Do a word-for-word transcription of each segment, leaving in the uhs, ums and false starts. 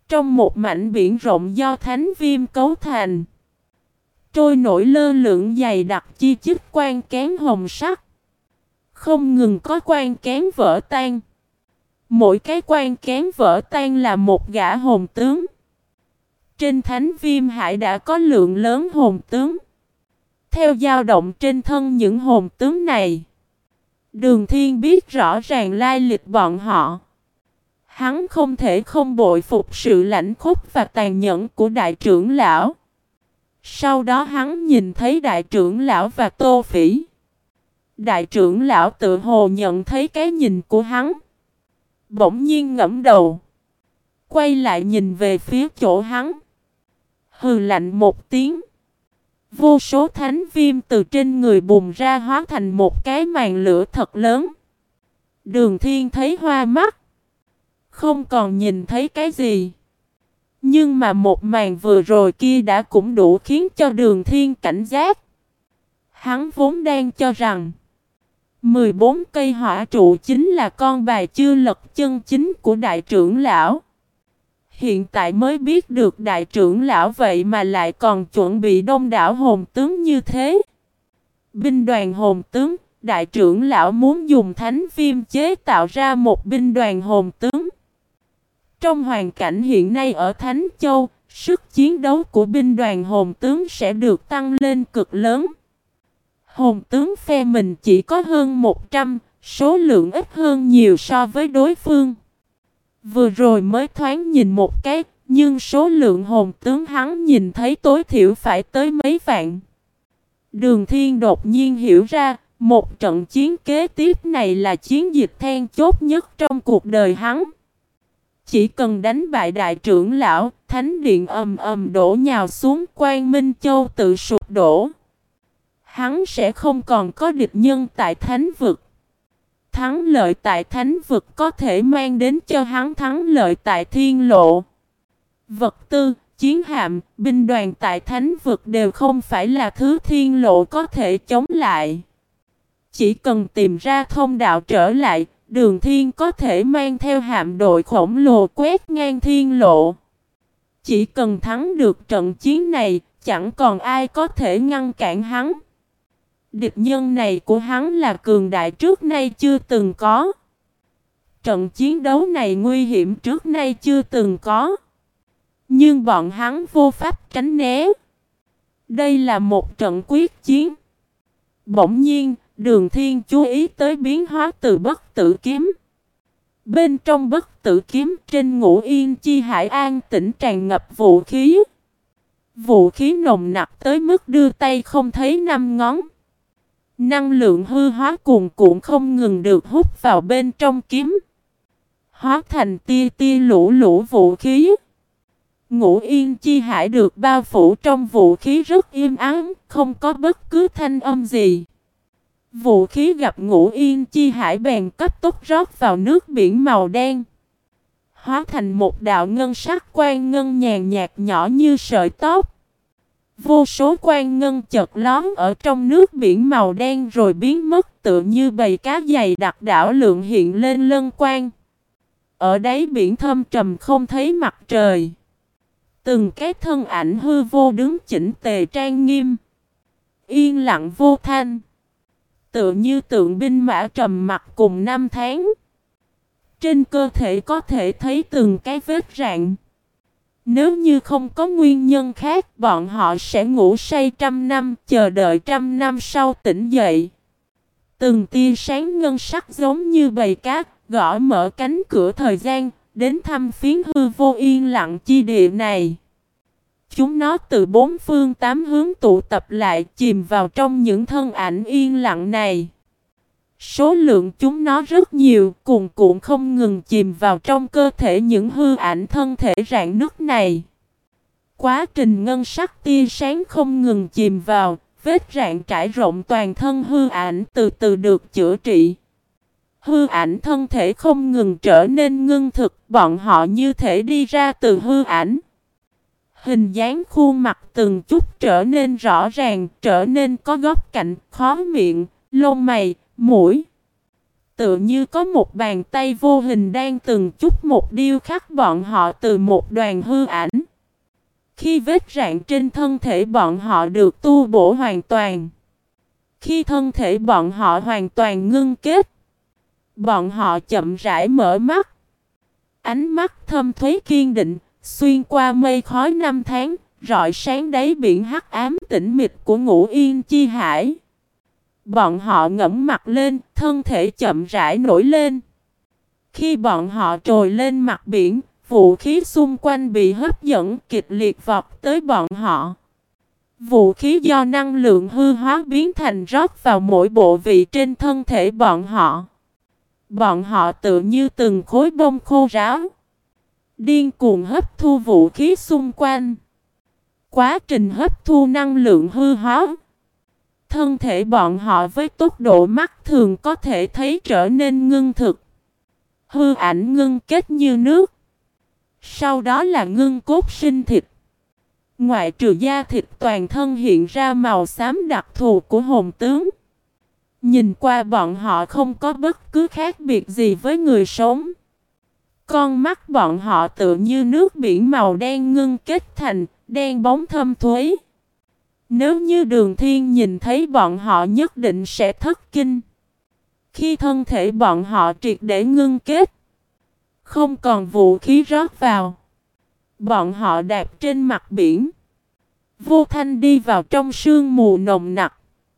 Trong một mảnh biển rộng do thánh viêm cấu thành, trôi nổi lơ lửng dày đặc chi chít quan kén hồng sắc. Không ngừng có quan kén vỡ tan. Mỗi cái quan kén vỡ tan là một gã hồn tướng. Trên thánh viêm hải đã có lượng lớn hồn tướng. Theo dao động trên thân những hồn tướng này, Đường Thiên biết rõ ràng lai lịch bọn họ. Hắn không thể không bội phục sự lãnh khốc và tàn nhẫn của đại trưởng lão. Sau đó hắn nhìn thấy đại trưởng lão và Tô Phỉ. Đại trưởng lão tự hồ nhận thấy cái nhìn của hắn. Bỗng nhiên ngẫm đầu, quay lại nhìn về phía chỗ hắn. Hừ lạnh một tiếng. Vô số thánh viêm từ trên người bùng ra hóa thành một cái màn lửa thật lớn. Đường Thiên thấy hoa mắt. Không còn nhìn thấy cái gì. Nhưng mà một màn vừa rồi kia đã cũng đủ khiến cho Đường Thiên cảnh giác. Hắn vốn đang cho rằng mười bốn cây hỏa trụ chính là con bài chưa lật chân chính của đại trưởng lão. Hiện tại mới biết được đại trưởng lão vậy mà lại còn chuẩn bị đông đảo hồn tướng như thế. Binh đoàn hồn tướng, đại trưởng lão muốn dùng thánh viêm chế tạo ra một binh đoàn hồn tướng. Trong hoàn cảnh hiện nay ở Thánh Châu, sức chiến đấu của binh đoàn hồn tướng sẽ được tăng lên cực lớn. Hồn tướng phe mình chỉ có hơn một trăm, số lượng ít hơn nhiều so với đối phương. Vừa rồi mới thoáng nhìn một cái, nhưng số lượng hồn tướng hắn nhìn thấy tối thiểu phải tới mấy vạn. Đường Thiên đột nhiên hiểu ra, một trận chiến kế tiếp này là chiến dịch then chốt nhất trong cuộc đời hắn. Chỉ cần đánh bại đại trưởng lão, thánh điện ầm ầm đổ nhào xuống, Quang Minh Châu tự sụp đổ. Hắn sẽ không còn có địch nhân tại thánh vực. Thắng lợi tại thánh vực có thể mang đến cho hắn thắng lợi tại thiên lộ. Vật tư, chiến hạm, binh đoàn tại thánh vực đều không phải là thứ thiên lộ có thể chống lại. Chỉ cần tìm ra thông đạo trở lại, Đường Thiên có thể mang theo hạm đội khổng lồ quét ngang thiên lộ. Chỉ cần thắng được trận chiến này, chẳng còn ai có thể ngăn cản hắn. Địch nhân này của hắn là cường đại trước nay chưa từng có. Trận chiến đấu này nguy hiểm trước nay chưa từng có. Nhưng bọn hắn vô pháp tránh né. Đây là một trận quyết chiến. Bỗng nhiên, Đường Thiên chú ý tới biến hóa từ bất tử kiếm. Bên trong bất tử kiếm trên Ngũ Yên Chi Hải an tĩnh tràn ngập vũ khí. Vũ khí nồng nặc tới mức đưa tay không thấy năm ngón. Năng lượng hư hóa cuồn cuộn không ngừng được hút vào bên trong kiếm. Hóa thành tia tia lũ lũ vũ khí. Ngũ Yên Chi Hải được bao phủ trong vũ khí rất im ắng, không có bất cứ thanh âm gì. Vũ khí gặp Ngũ Yên Chi Hải bèn cấp tốc rót vào nước biển màu đen. Hóa thành một đạo ngân sắc quang ngân nhàn nhạt nhỏ như sợi tóc. Vô số quang ngân chợt lóm ở trong nước biển màu đen rồi biến mất tựa như bầy cá dày đặc đảo lượng hiện lên lân quang. Ở đáy biển thâm trầm không thấy mặt trời. Từng cái thân ảnh hư vô đứng chỉnh tề trang nghiêm. Yên lặng vô thanh. Tựa như tượng binh mã trầm mặc cùng năm tháng. Trên cơ thể có thể thấy từng cái vết rạn. Nếu như không có nguyên nhân khác, bọn họ sẽ ngủ say trăm năm, chờ đợi trăm năm sau tỉnh dậy. Từng tia sáng ngân sắc giống như bầy cát, gõ mở cánh cửa thời gian, đến thăm phiến hư vô yên lặng chi địa này. Chúng nó từ bốn phương tám hướng tụ tập lại, chìm vào trong những thân ảnh yên lặng này. Số lượng chúng nó rất nhiều, cuồn cuộn không ngừng chìm vào trong cơ thể những hư ảnh thân thể rạn nứt này. Quá trình ngân sắc tia sáng không ngừng chìm vào, vết rạn trải rộng toàn thân hư ảnh từ từ được chữa trị. Hư ảnh thân thể không ngừng trở nên ngưng thực, bọn họ như thể đi ra từ hư ảnh. Hình dáng khuôn mặt từng chút trở nên rõ ràng, trở nên có góc cạnh, khó miệng, lông mày, mũi. tựa như có một bàn tay vô hình đang từng chút một điêu khắc bọn họ từ một đoàn hư ảnh. Khi vết rạn trên thân thể bọn họ được tu bổ hoàn toàn, khi thân thể bọn họ hoàn toàn ngưng kết, bọn họ chậm rãi mở mắt. Ánh mắt thâm thúy kiên định, xuyên qua mây khói năm tháng, rọi sáng đáy biển hắc ám tĩnh mịch của Ngũ Yên Chi Hải. Bọn họ ngẩng mặt lên, thân thể chậm rãi nổi lên. Khi bọn họ trồi lên mặt biển, vũ khí xung quanh bị hấp dẫn kịch liệt vọt tới bọn họ. Vũ khí do năng lượng hư hóa biến thành rót vào mỗi bộ vị trên thân thể bọn họ. Bọn họ tự như từng khối bông khô ráo, điên cuồng hấp thu vũ khí xung quanh. Quá trình hấp thu năng lượng hư hóa, thân thể bọn họ với tốc độ mắt thường có thể thấy trở nên ngưng thực. Hư ảnh ngưng kết như nước, sau đó là ngưng cốt sinh thịt. Ngoại trừ da thịt toàn thân hiện ra màu xám đặc thù của hồn tướng. Nhìn qua bọn họ không có bất cứ khác biệt gì với người sống. Con mắt bọn họ tựa như nước biển màu đen ngưng kết thành đen bóng thâm thúy. Nếu như Đường Thiên nhìn thấy bọn họ nhất định sẽ thất kinh. Khi thân thể bọn họ triệt để ngưng kết, không còn vũ khí rót vào, bọn họ đạp trên mặt biển, vô thanh đi vào trong sương mù nồng nặc.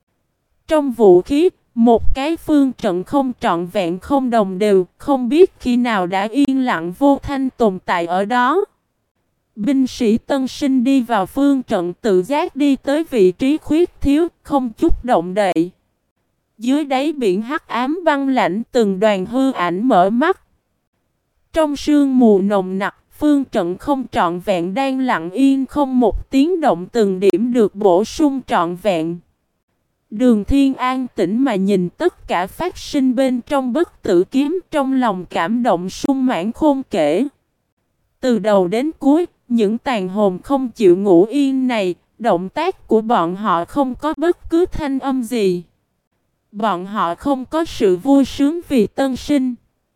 Trong vũ khí, một cái phương trận không trọn vẹn không đồng đều, không biết khi nào đã yên lặng vô thanh tồn tại ở đó. Binh sĩ tân sinh đi vào phương trận tự giác đi tới vị trí khuyết thiếu, không chút động đậy. Dưới đáy biển hắc ám băng lạnh từng đoàn hư ảnh mở mắt. Trong sương mù nồng nặc, phương trận không trọn vẹn đang lặng yên không một tiếng động từng điểm được bổ sung trọn vẹn. Đường Thiên an tĩnh mà nhìn tất cả phát sinh bên trong bất tử kiếm, trong lòng cảm động sung mãn khôn kể. Từ đầu đến cuối, những tàn hồn không chịu ngủ yên này, động tác của bọn họ không có bất cứ thanh âm gì. Bọn họ không có sự vui sướng vì tân sinh.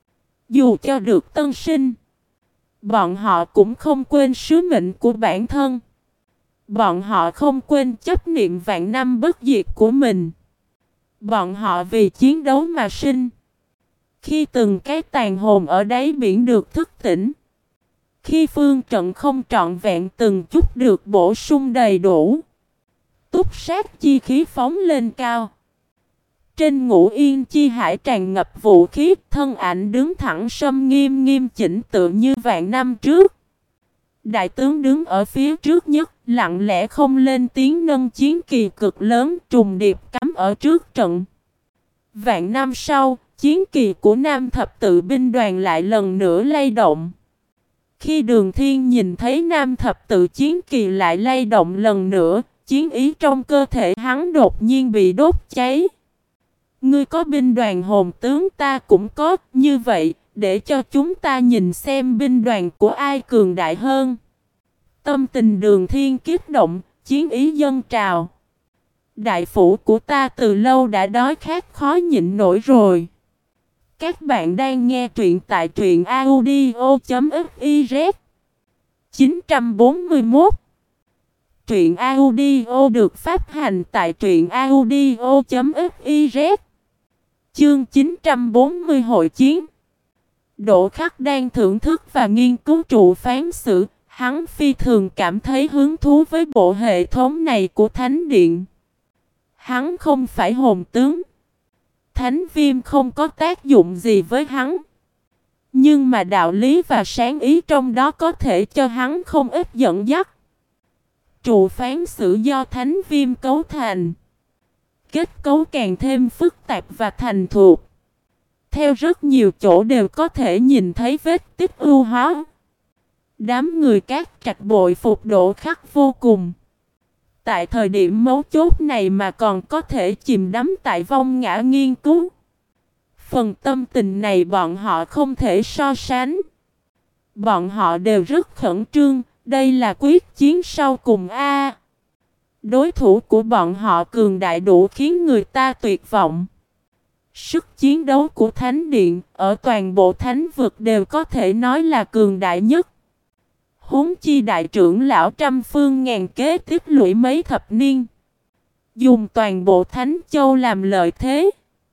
Dù cho được tân sinh, bọn họ cũng không quên sứ mệnh của bản thân. Bọn họ không quên chấp niệm vạn năm bất diệt của mình. Bọn họ vì chiến đấu mà sinh. Khi từng cái tàn hồn ở đáy biển được thức tỉnh, khi phương trận không trọn vẹn từng chút được bổ sung đầy đủ, túc sát chi khí phóng lên cao. Trên Ngũ Yên Chi Hải tràn ngập vũ khí, thân ảnh đứng thẳng sâm nghiêm nghiêm chỉnh tựa như vạn năm trước. Đại tướng đứng ở phía trước nhất, lặng lẽ không lên tiếng nâng chiến kỳ cực lớn trùng điệp cắm ở trước trận. Vạn năm sau, chiến kỳ của Nam Thập Tự binh đoàn lại lần nữa lay động. Khi Đường Thiên nhìn thấy Nam Thập Tự chiến kỳ lại lay động lần nữa, chiến ý trong cơ thể hắn đột nhiên bị đốt cháy. Ngươi có binh đoàn hồn tướng, ta cũng có, như vậy, để cho chúng ta nhìn xem binh đoàn của ai cường đại hơn. Tâm tình Đường Thiên kích động, chiến ý dâng trào. Đại phủ của ta từ lâu đã đói khát khó nhịn nổi rồi. Các bạn đang nghe truyện tại truyện audio chấm fiz. chín trăm bốn mươi mốt. Truyện audio được phát hành tại truyện audio chấm fiz. Chương chín trăm bốn mươi Hội chiến. Đỗ Khắc đang thưởng thức và nghiên cứu trụ phán sử, hắn phi thường cảm thấy hứng thú với bộ hệ thống này của Thánh Điện. Hắn không phải hồn tướng, Thánh Viêm không có tác dụng gì với hắn. Nhưng mà đạo lý và sáng ý trong đó có thể cho hắn không ít dẫn dắt. Trụ phán sử do Thánh Viêm cấu thành, kết cấu càng thêm phức tạp và thành thục. Theo rất nhiều chỗ đều có thể nhìn thấy vết tích ưu hóa. Đám người Cát Trạch bội phục Đỗ Khắc vô cùng. Tại thời điểm mấu chốt này mà còn có thể chìm đắm tại vong ngã nghiên cứu. Phần tâm tình này bọn họ không thể so sánh. Bọn họ đều rất khẩn trương, đây là quyết chiến sau cùng a. Đối thủ của bọn họ cường đại đủ khiến người ta tuyệt vọng. Sức chiến đấu của Thánh Điện ở toàn bộ thánh vực đều có thể nói là cường đại nhất. Huống chi đại trưởng lão trăm phương ngàn kế tích lũy mấy thập niên. Dùng toàn bộ Thánh Châu làm lợi thế.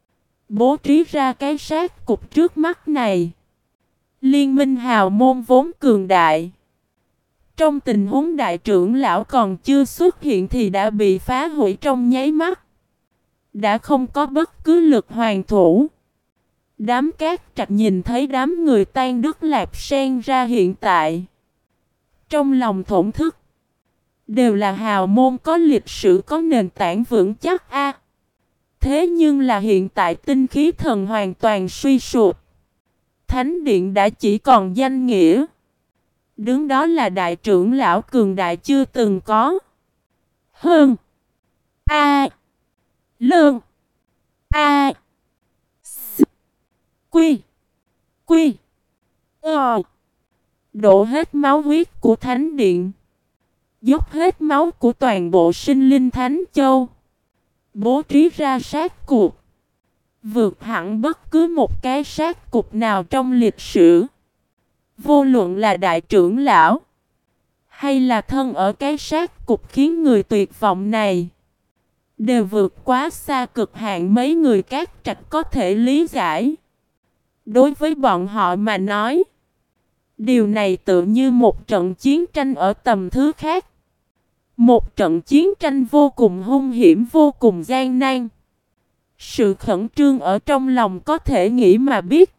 Bố trí ra cái sát cục trước mắt này. Liên minh hào môn vốn cường đại. Trong tình huống đại trưởng lão còn chưa xuất hiện thì đã bị phá hủy trong nháy mắt. Đã không có bất cứ lực hoàn thủ. Đám cát trạch nhìn thấy đám người tan đứt lạp sen ra hiện tại. Trong lòng thổn thức. Đều là hào môn có lịch sử có nền tảng vững chắc a. Thế nhưng là hiện tại tinh khí thần hoàn toàn suy sụp. Thánh điện đã chỉ còn danh nghĩa. Đứng đó là đại trưởng lão cường đại chưa từng có. Hơn. A. Lương. A. S. Quy. Quy. Ờ. Đổ hết máu huyết của thánh điện. Dốc hết máu của toàn bộ sinh linh Thánh Châu. Bố trí ra sát cuộc. Vượt hẳn bất cứ một cái sát cục nào trong lịch sử. Vô luận là đại trưởng lão. Hay là thân ở cái sát cục khiến người tuyệt vọng này. Đều vượt quá xa cực hạn mấy người cát trạch có thể lý giải. Đối với bọn họ mà nói. Điều này tự như một trận chiến tranh ở tầm thứ khác. Một trận chiến tranh vô cùng hung hiểm, vô cùng gian nan. Sự khẩn trương ở trong lòng có thể nghĩ mà biết.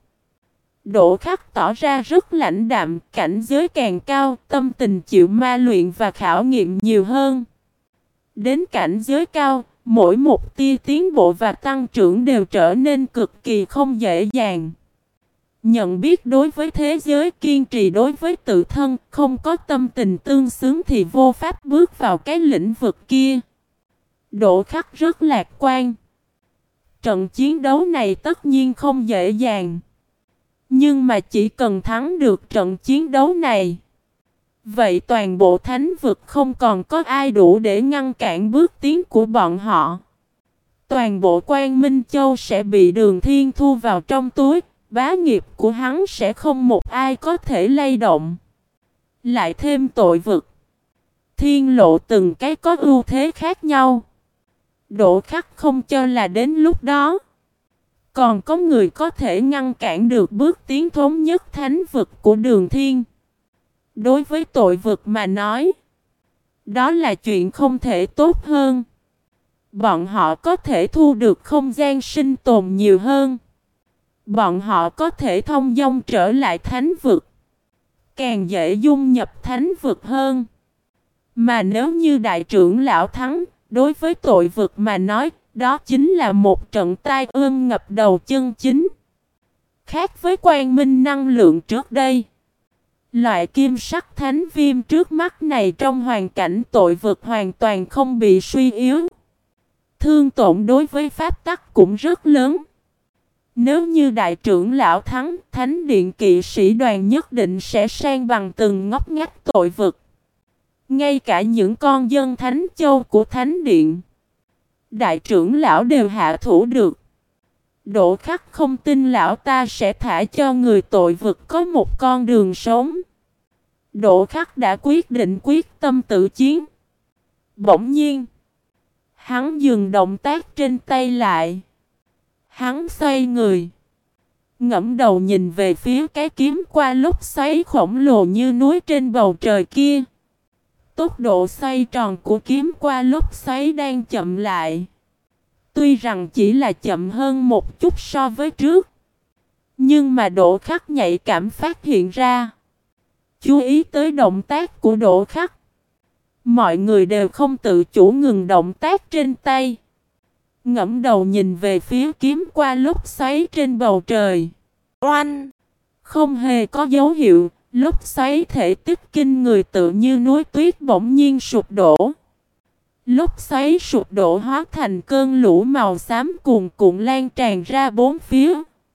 Đỗ Khắc tỏ ra rất lãnh đạm, cảnh giới càng cao, tâm tình chịu ma luyện và khảo nghiệm nhiều hơn. Đến cảnh giới cao, mỗi một tia tiến bộ và tăng trưởng đều trở nên cực kỳ không dễ dàng. Nhận biết đối với thế giới, kiên trì đối với tự thân, không có tâm tình tương xứng thì vô pháp bước vào cái lĩnh vực kia. Đỗ Khắc rất lạc quan. Trận chiến đấu này tất nhiên không dễ dàng. Nhưng mà chỉ cần thắng được trận chiến đấu này, vậy toàn bộ thánh vực không còn có ai đủ để ngăn cản bước tiến của bọn họ. Toàn bộ Quang Minh Châu sẽ bị Đường Thiên thu vào trong túi. Bá nghiệp của hắn sẽ không một ai có thể lay động. Lại thêm tội vực. Thiên lộ từng cái có ưu thế khác nhau. Đỗ Khắc không cho là đến lúc đó. Còn có người có thể ngăn cản được bước tiến thống nhất thánh vực của Đường Thiên. Đối với tội vực mà nói. Đó là chuyện không thể tốt hơn. Bọn họ có thể thu được không gian sinh tồn nhiều hơn. Bọn họ có thể thông dong trở lại thánh vực. Càng dễ dung nhập thánh vực hơn. Mà nếu như đại trưởng lão thắng, đối với tội vực mà nói, đó chính là một trận tai ương ngập đầu chân chính. Khác với quang minh năng lượng trước đây. Loại kim sắc thánh viêm trước mắt này trong hoàn cảnh tội vực hoàn toàn không bị suy yếu. Thương tổn đối với pháp tắc cũng rất lớn. Nếu như đại trưởng lão thắng, thánh điện kỵ sĩ đoàn nhất định sẽ san bằng từng ngóc ngách tội vực. Ngay cả những con dân Thánh Châu của thánh điện, đại trưởng lão đều hạ thủ được. Đỗ Khắc không tin lão ta sẽ thả cho người tội vực có một con đường sống. Đỗ Khắc đã quyết định quyết tâm tự chiến. Bỗng nhiên, hắn dừng động tác trên tay lại. Hắn xoay người, ngẫm đầu nhìn về phía cái kiếm qua lúc xoáy khổng lồ như núi trên bầu trời kia. Tốc độ xoay tròn của kiếm qua lúc xoáy đang chậm lại. Tuy rằng chỉ là chậm hơn một chút so với trước. Nhưng mà Đỗ Khắc nhạy cảm phát hiện ra. Chú ý tới động tác của Đỗ Khắc. Mọi người đều không tự chủ ngừng động tác trên tay. Ngẫm đầu nhìn về phía kiếm qua lúc xoáy trên bầu trời. Oanh! Không hề có dấu hiệu, lúc xoáy thể tích kinh người tự như núi tuyết bỗng nhiên sụp đổ. Lúc xoáy sụp đổ hóa thành cơn lũ màu xám cuồn cuộn lan tràn ra bốn phía.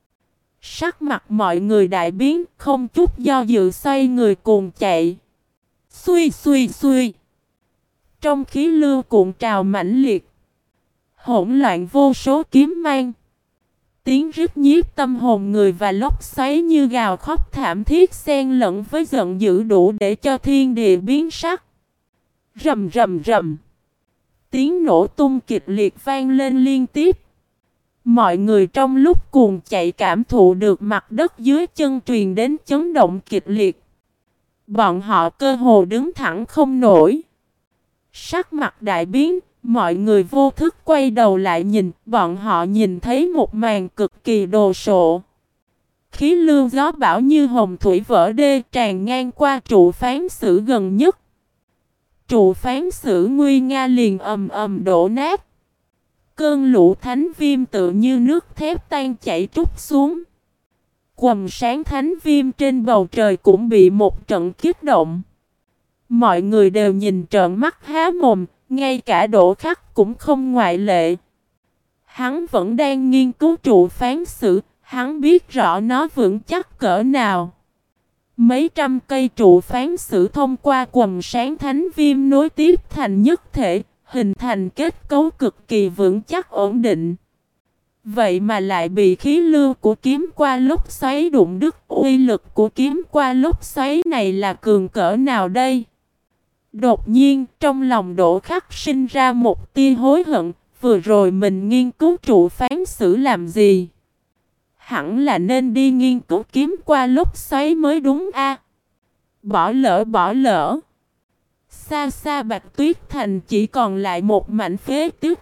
Sắc mặt mọi người đại biến, không chút do dự xoay người cuồng chạy. Xuy xuy xuy! Trong khí lưu cuộn trào mãnh liệt, hỗn loạn vô số kiếm mang. Tiếng rít nhiếp tâm hồn người và lốc xoáy như gào khóc thảm thiết xen lẫn với giận dữ đủ để cho thiên địa biến sắc. Rầm rầm rầm. Tiếng nổ tung kịch liệt vang lên liên tiếp. Mọi người trong lúc cuồng chạy cảm thụ được mặt đất dưới chân truyền đến chấn động kịch liệt. Bọn họ cơ hồ đứng thẳng không nổi. Sắc mặt đại biến, mọi người vô thức quay đầu lại nhìn, bọn họ nhìn thấy một màn cực kỳ đồ sộ. Khí lưu gió bão như hồng thủy vỡ đê tràn ngang qua trụ phán xử gần nhất. Trụ phán xử nguy nga liền ầm ầm đổ nát. Cơn lũ thánh viêm tự như nước thép tan chảy trút xuống. Quầng sáng thánh viêm trên bầu trời cũng bị một trận kích động. Mọi người đều nhìn trợn mắt há mồm, ngay cả Đỗ Khắc cũng không ngoại lệ. Hắn vẫn đang nghiên cứu trụ phán xử, hắn biết rõ nó vững chắc cỡ nào. Mấy trăm cây trụ phán xử thông qua quầng sáng thánh viêm nối tiếp thành nhất thể, hình thành kết cấu cực kỳ vững chắc ổn định. Vậy mà lại bị khí lưu của kiếm qua lốc xoáy đụng đứt. Uy lực của kiếm qua lốc xoáy này là cường cỡ nào đây? Đột nhiên trong lòng Đỗ Khắc sinh ra một tia hối hận. Vừa rồi mình nghiên cứu trụ phán xử làm gì? Hẳn là nên đi nghiên cứu kiếm qua lốc xoáy mới đúng a. Bỏ lỡ bỏ lỡ. Xa xa Bạch Tuyết Thành chỉ còn lại một mảnh phế tích.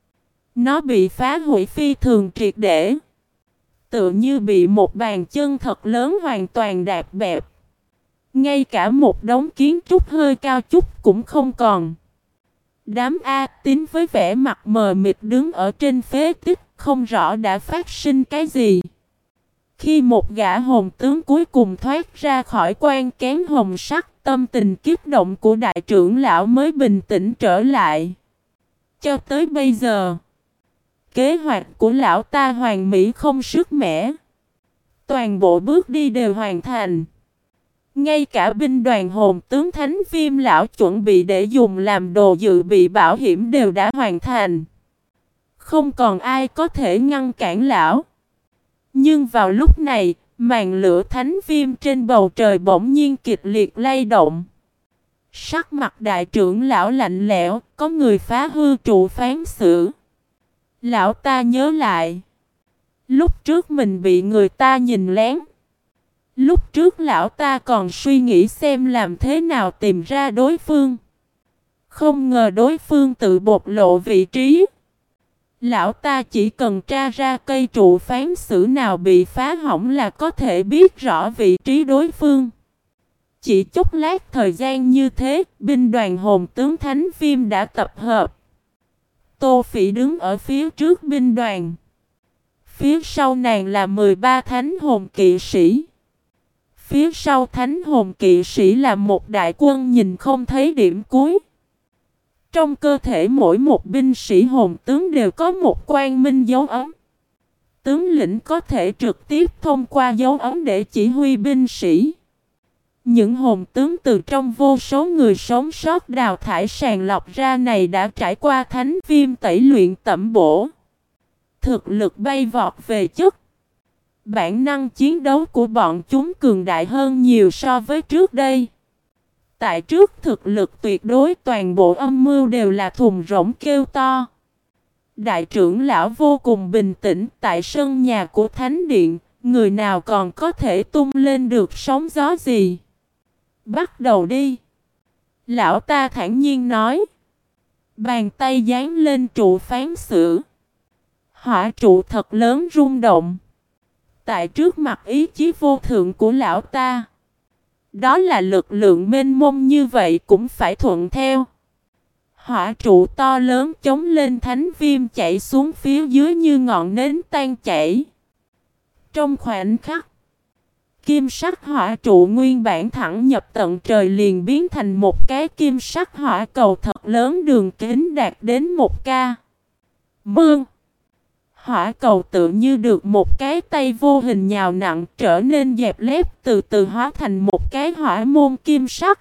Nó bị phá hủy phi thường triệt để. Tựa như bị một bàn chân thật lớn hoàn toàn đạp bẹp. Ngay cả một đống kiến trúc hơi cao chút cũng không còn. Đám A Tín với vẻ mặt mờ mịt đứng ở trên phế tích, không rõ đã phát sinh cái gì. Khi một gã hồn tướng cuối cùng thoát ra khỏi quan kén hồng sắc, tâm tình kích động của đại trưởng lão mới bình tĩnh trở lại. Cho tới bây giờ, kế hoạch của lão ta hoàn mỹ không sức mẻ. Toàn bộ bước đi đều hoàn thành. Ngay cả binh đoàn hồn tướng thánh viêm lão chuẩn bị để dùng làm đồ dự bị bảo hiểm đều đã hoàn thành. Không còn ai có thể ngăn cản lão. Nhưng vào lúc này, màn lửa thánh viêm trên bầu trời bỗng nhiên kịch liệt lay động. Sắc mặt đại trưởng lão lạnh lẽo, có người phá hư trụ phán xử. Lão ta nhớ lại. Lúc trước mình bị người ta nhìn lén. Lúc trước lão ta còn suy nghĩ xem làm thế nào tìm ra đối phương. Không ngờ đối phương tự bộc lộ vị trí. Lão ta chỉ cần tra ra cây trụ phán xử nào bị phá hỏng là có thể biết rõ vị trí đối phương. Chỉ chốc lát thời gian như thế, binh đoàn hồn tướng thánh viêm đã tập hợp. Tô Phỉ đứng ở phía trước binh đoàn. Phía sau nàng là mười ba thánh hồn kỵ sĩ. Phía sau thánh hồn kỵ sĩ là một đại quân nhìn không thấy điểm cuối. Trong cơ thể mỗi một binh sĩ hồn tướng đều có một quang minh dấu ấm. Tướng lĩnh có thể trực tiếp thông qua dấu ấm để chỉ huy binh sĩ. Những hồn tướng từ trong vô số người sống sót đào thải sàng lọc ra này đã trải qua thánh viêm tẩy luyện tẩm bổ. Thực lực bay vọt về chất. Bản năng chiến đấu của bọn chúng cường đại hơn nhiều so với trước đây. Tại trước thực lực tuyệt đối toàn bộ âm mưu đều là thùng rỗng kêu to. Đại trưởng lão vô cùng bình tĩnh tại sân nhà của Thánh Điện. Người nào còn có thể tung lên được sóng gió gì? Bắt đầu đi. Lão ta thản nhiên nói. Bàn tay dán lên trụ phán xử. Hỏa trụ thật lớn rung động. Tại trước mặt ý chí vô thượng của lão ta. Đó là lực lượng mênh mông như vậy cũng phải thuận theo. Hỏa trụ to lớn chống lên thánh viêm chảy xuống phía dưới như ngọn nến tan chảy. Trong khoảnh khắc, kim sắc hỏa trụ nguyên bản thẳng nhập tận trời liền biến thành một cái kim sắc hỏa cầu thật lớn đường kính đạt đến một ca. Mương. Hỏa cầu tự như được một cái tay vô hình nhào nặng trở nên dẹp lép từ từ hóa thành một cái hỏa môn kim sắc.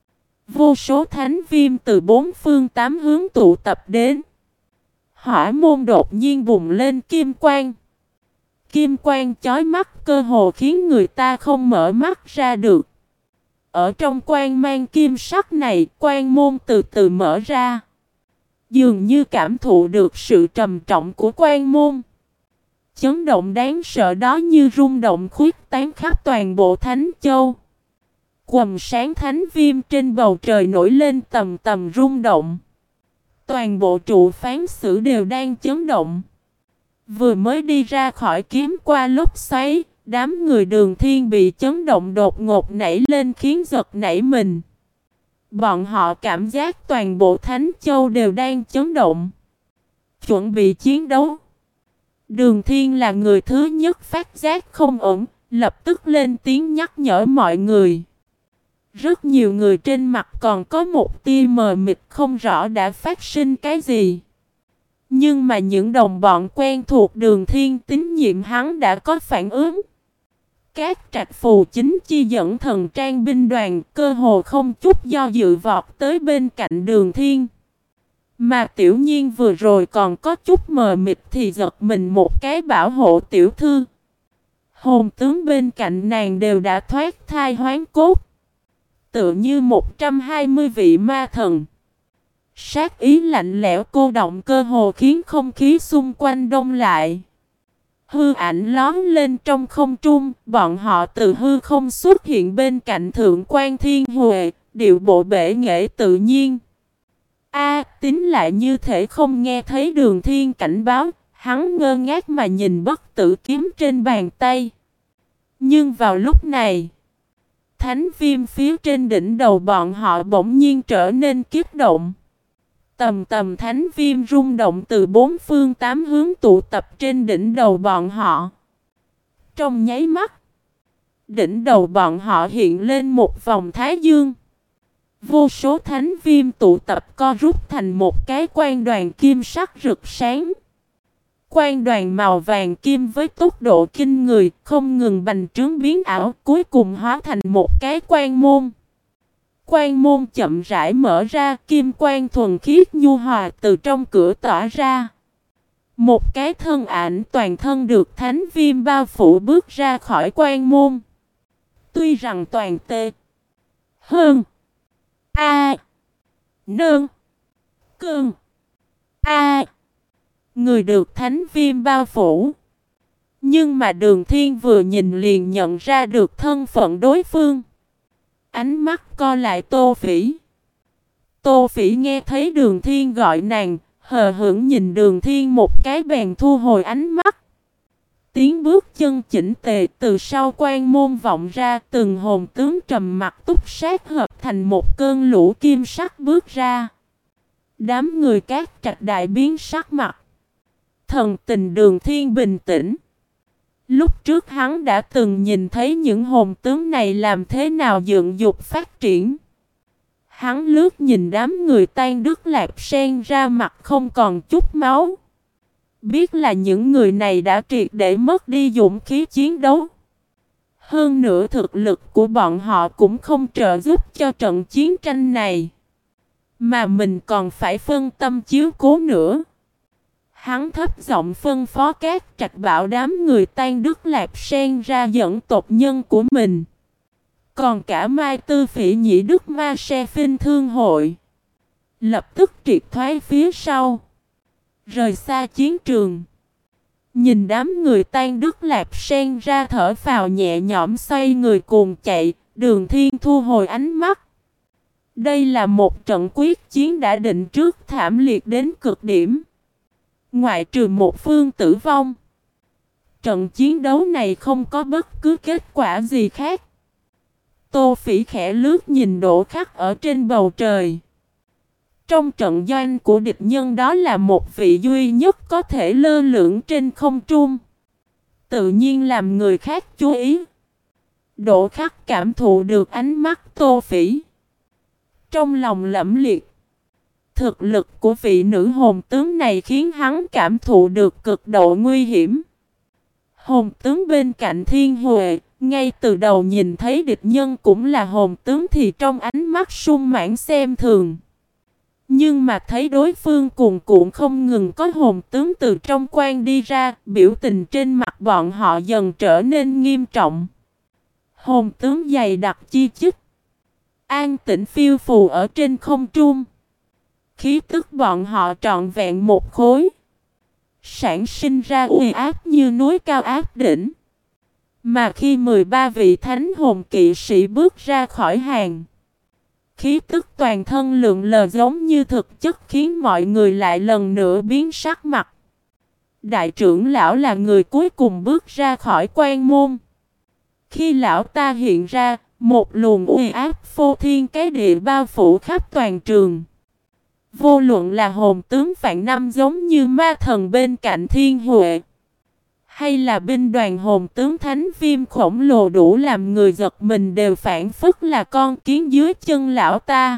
Vô số thánh viêm từ bốn phương tám hướng tụ tập đến. Hỏa môn đột nhiên bùng lên kim quang. kim quang chói mắt cơ hồ khiến người ta không mở mắt ra được. Ở trong quang mang kim sắc này, quang môn từ từ mở ra. Dường như cảm thụ được sự trầm trọng của quang môn. Chấn động đáng sợ đó như rung động khuyết tán khắp toàn bộ Thánh Châu. Quầng sáng thánh viêm trên bầu trời nổi lên tầm tầm rung động. Toàn bộ trụ phán xử đều đang chấn động. Vừa mới đi ra khỏi kiếm qua lốc xoáy, đám người Đường Thiên bị chấn động đột ngột nảy lên khiến giật nảy mình. Bọn họ cảm giác toàn bộ Thánh Châu đều đang chấn động. Chuẩn bị chiến đấu. Đường Thiên là người thứ nhất phát giác không ổn, lập tức lên tiếng nhắc nhở mọi người. Rất nhiều người trên mặt còn có một tia mờ mịt không rõ đã phát sinh cái gì. Nhưng mà những đồng bọn quen thuộc Đường Thiên tín nhiệm hắn đã có phản ứng. Các trạch phù chính chi dẫn thần trang binh đoàn cơ hồ không chút do dự vọt tới bên cạnh Đường Thiên. Mà Tiểu Nhiên vừa rồi còn có chút mờ mịt thì giật mình một cái bảo hộ tiểu thư. Hồn tướng bên cạnh nàng đều đã thoát thai hoán cốt. Tựa như một trăm hai mươi vị ma thần. Sát ý lạnh lẽo cô động cơ hồ khiến không khí xung quanh đông lại. Hư ảnh lóm lên trong không trung, bọn họ từ hư không xuất hiện bên cạnh Thượng Quan Thiên Huệ, điệu bộ bể nghệ tự nhiên. A, tính lại như thể không nghe thấy Đường Thiên cảnh báo, hắn ngơ ngác mà nhìn bất tử kiếm trên bàn tay. Nhưng vào lúc này, thánh viêm phía trên đỉnh đầu bọn họ bỗng nhiên trở nên kiếp động. Tầm tầm thánh viêm rung động từ bốn phương tám hướng tụ tập trên đỉnh đầu bọn họ. Trong nháy mắt, đỉnh đầu bọn họ hiện lên một vòng thái dương. Vô số thánh viêm tụ tập co rút thành một cái quang đoàn kim sắc rực sáng. Quang đoàn màu vàng kim với tốc độ kinh người, không ngừng bành trướng biến ảo, cuối cùng hóa thành một cái quang môn. Quang môn chậm rãi mở ra, kim quang thuần khiết nhu hòa từ trong cửa tỏa ra. Một cái thân ảnh toàn thân được thánh viêm bao phủ bước ra khỏi quang môn. Tuy rằng toàn tê hơn A Nương Cương A người được thánh viêm bao phủ. Nhưng mà Đường Thiên vừa nhìn liền nhận ra được thân phận đối phương. Ánh mắt co lại Tô Phỉ. Tô Phỉ nghe thấy Đường Thiên gọi nàng, hờ hững nhìn Đường Thiên một cái bèn thu hồi ánh mắt. Tiếng bước chân chỉnh tề từ sau quan môn vọng ra, từng hồn tướng trầm mặc túc sát hợp thành một cơn lũ kim sắc bước ra. Đám người các trạch đại biến sắc mặt. Thần tình Đường Thiên bình tĩnh. Lúc trước hắn đã từng nhìn thấy những hồn tướng này làm thế nào dựng dục phát triển. Hắn lướt nhìn đám người tan đứt lạc sen ra mặt không còn chút máu. Biết là những người này đã triệt để mất đi dũng khí chiến đấu. Hơn nữa thực lực của bọn họ cũng không trợ giúp cho trận chiến tranh này. Mà mình còn phải phân tâm chiếu cố nữa. Hắn thấp giọng phân phó các trạch bảo đám người tan đứt lạc sen ra dẫn tộc nhân của mình. Còn cả Mai Tư Phỉ Nhĩ Đức Ma Se Phinh Thương Hội lập tức triệt thoái phía sau, rời xa chiến trường. Nhìn đám người tan đứt lạc sen ra thở phào nhẹ nhõm xoay người cuồng chạy, Đường Thiên thu hồi ánh mắt. Đây là một trận quyết chiến đã định trước thảm liệt đến cực điểm. Ngoại trừ một phương tử vong, trận chiến đấu này không có bất cứ kết quả gì khác. Tô Phỉ khẽ lướt nhìn Đỗ Khắc ở trên bầu trời. Trong trận doanh của địch nhân đó là một vị duy nhất có thể lơ lửng trên không trung. Tự nhiên làm người khác chú ý. Đỗ Khắc cảm thụ được ánh mắt Tô Phỉ. Trong lòng lẫm liệt. Thực lực của vị nữ hồn tướng này khiến hắn cảm thụ được cực độ nguy hiểm. Hồn tướng bên cạnh Thiên Huệ, ngay từ đầu nhìn thấy địch nhân cũng là hồn tướng thì trong ánh mắt sung mãn xem thường. Nhưng mà thấy đối phương cuồn cuộn không ngừng có hồn tướng từ trong quan đi ra, biểu tình trên mặt bọn họ dần trở nên nghiêm trọng. Hồn tướng dày đặc chi chít, an tĩnh phiêu phù ở trên không trung. Khí tức bọn họ trọn vẹn một khối, sản sinh ra uy áp như núi cao áp đỉnh. Mà khi mười ba vị thánh hồn kỵ sĩ bước ra khỏi hàng, khí tức toàn thân lượn lờ giống như thực chất khiến mọi người lại lần nữa biến sắc mặt. Đại trưởng lão là người cuối cùng bước ra khỏi quan môn. Khi lão ta hiện ra, một luồng uy áp phô thiên cái địa bao phủ khắp toàn trường. Vô luận là hồn tướng vạn năm giống như ma thần bên cạnh Thiên Huệ, hay là binh đoàn hồn tướng thánh viêm khổng lồ đủ làm người giật mình, đều phản phất là con kiến dưới chân lão ta,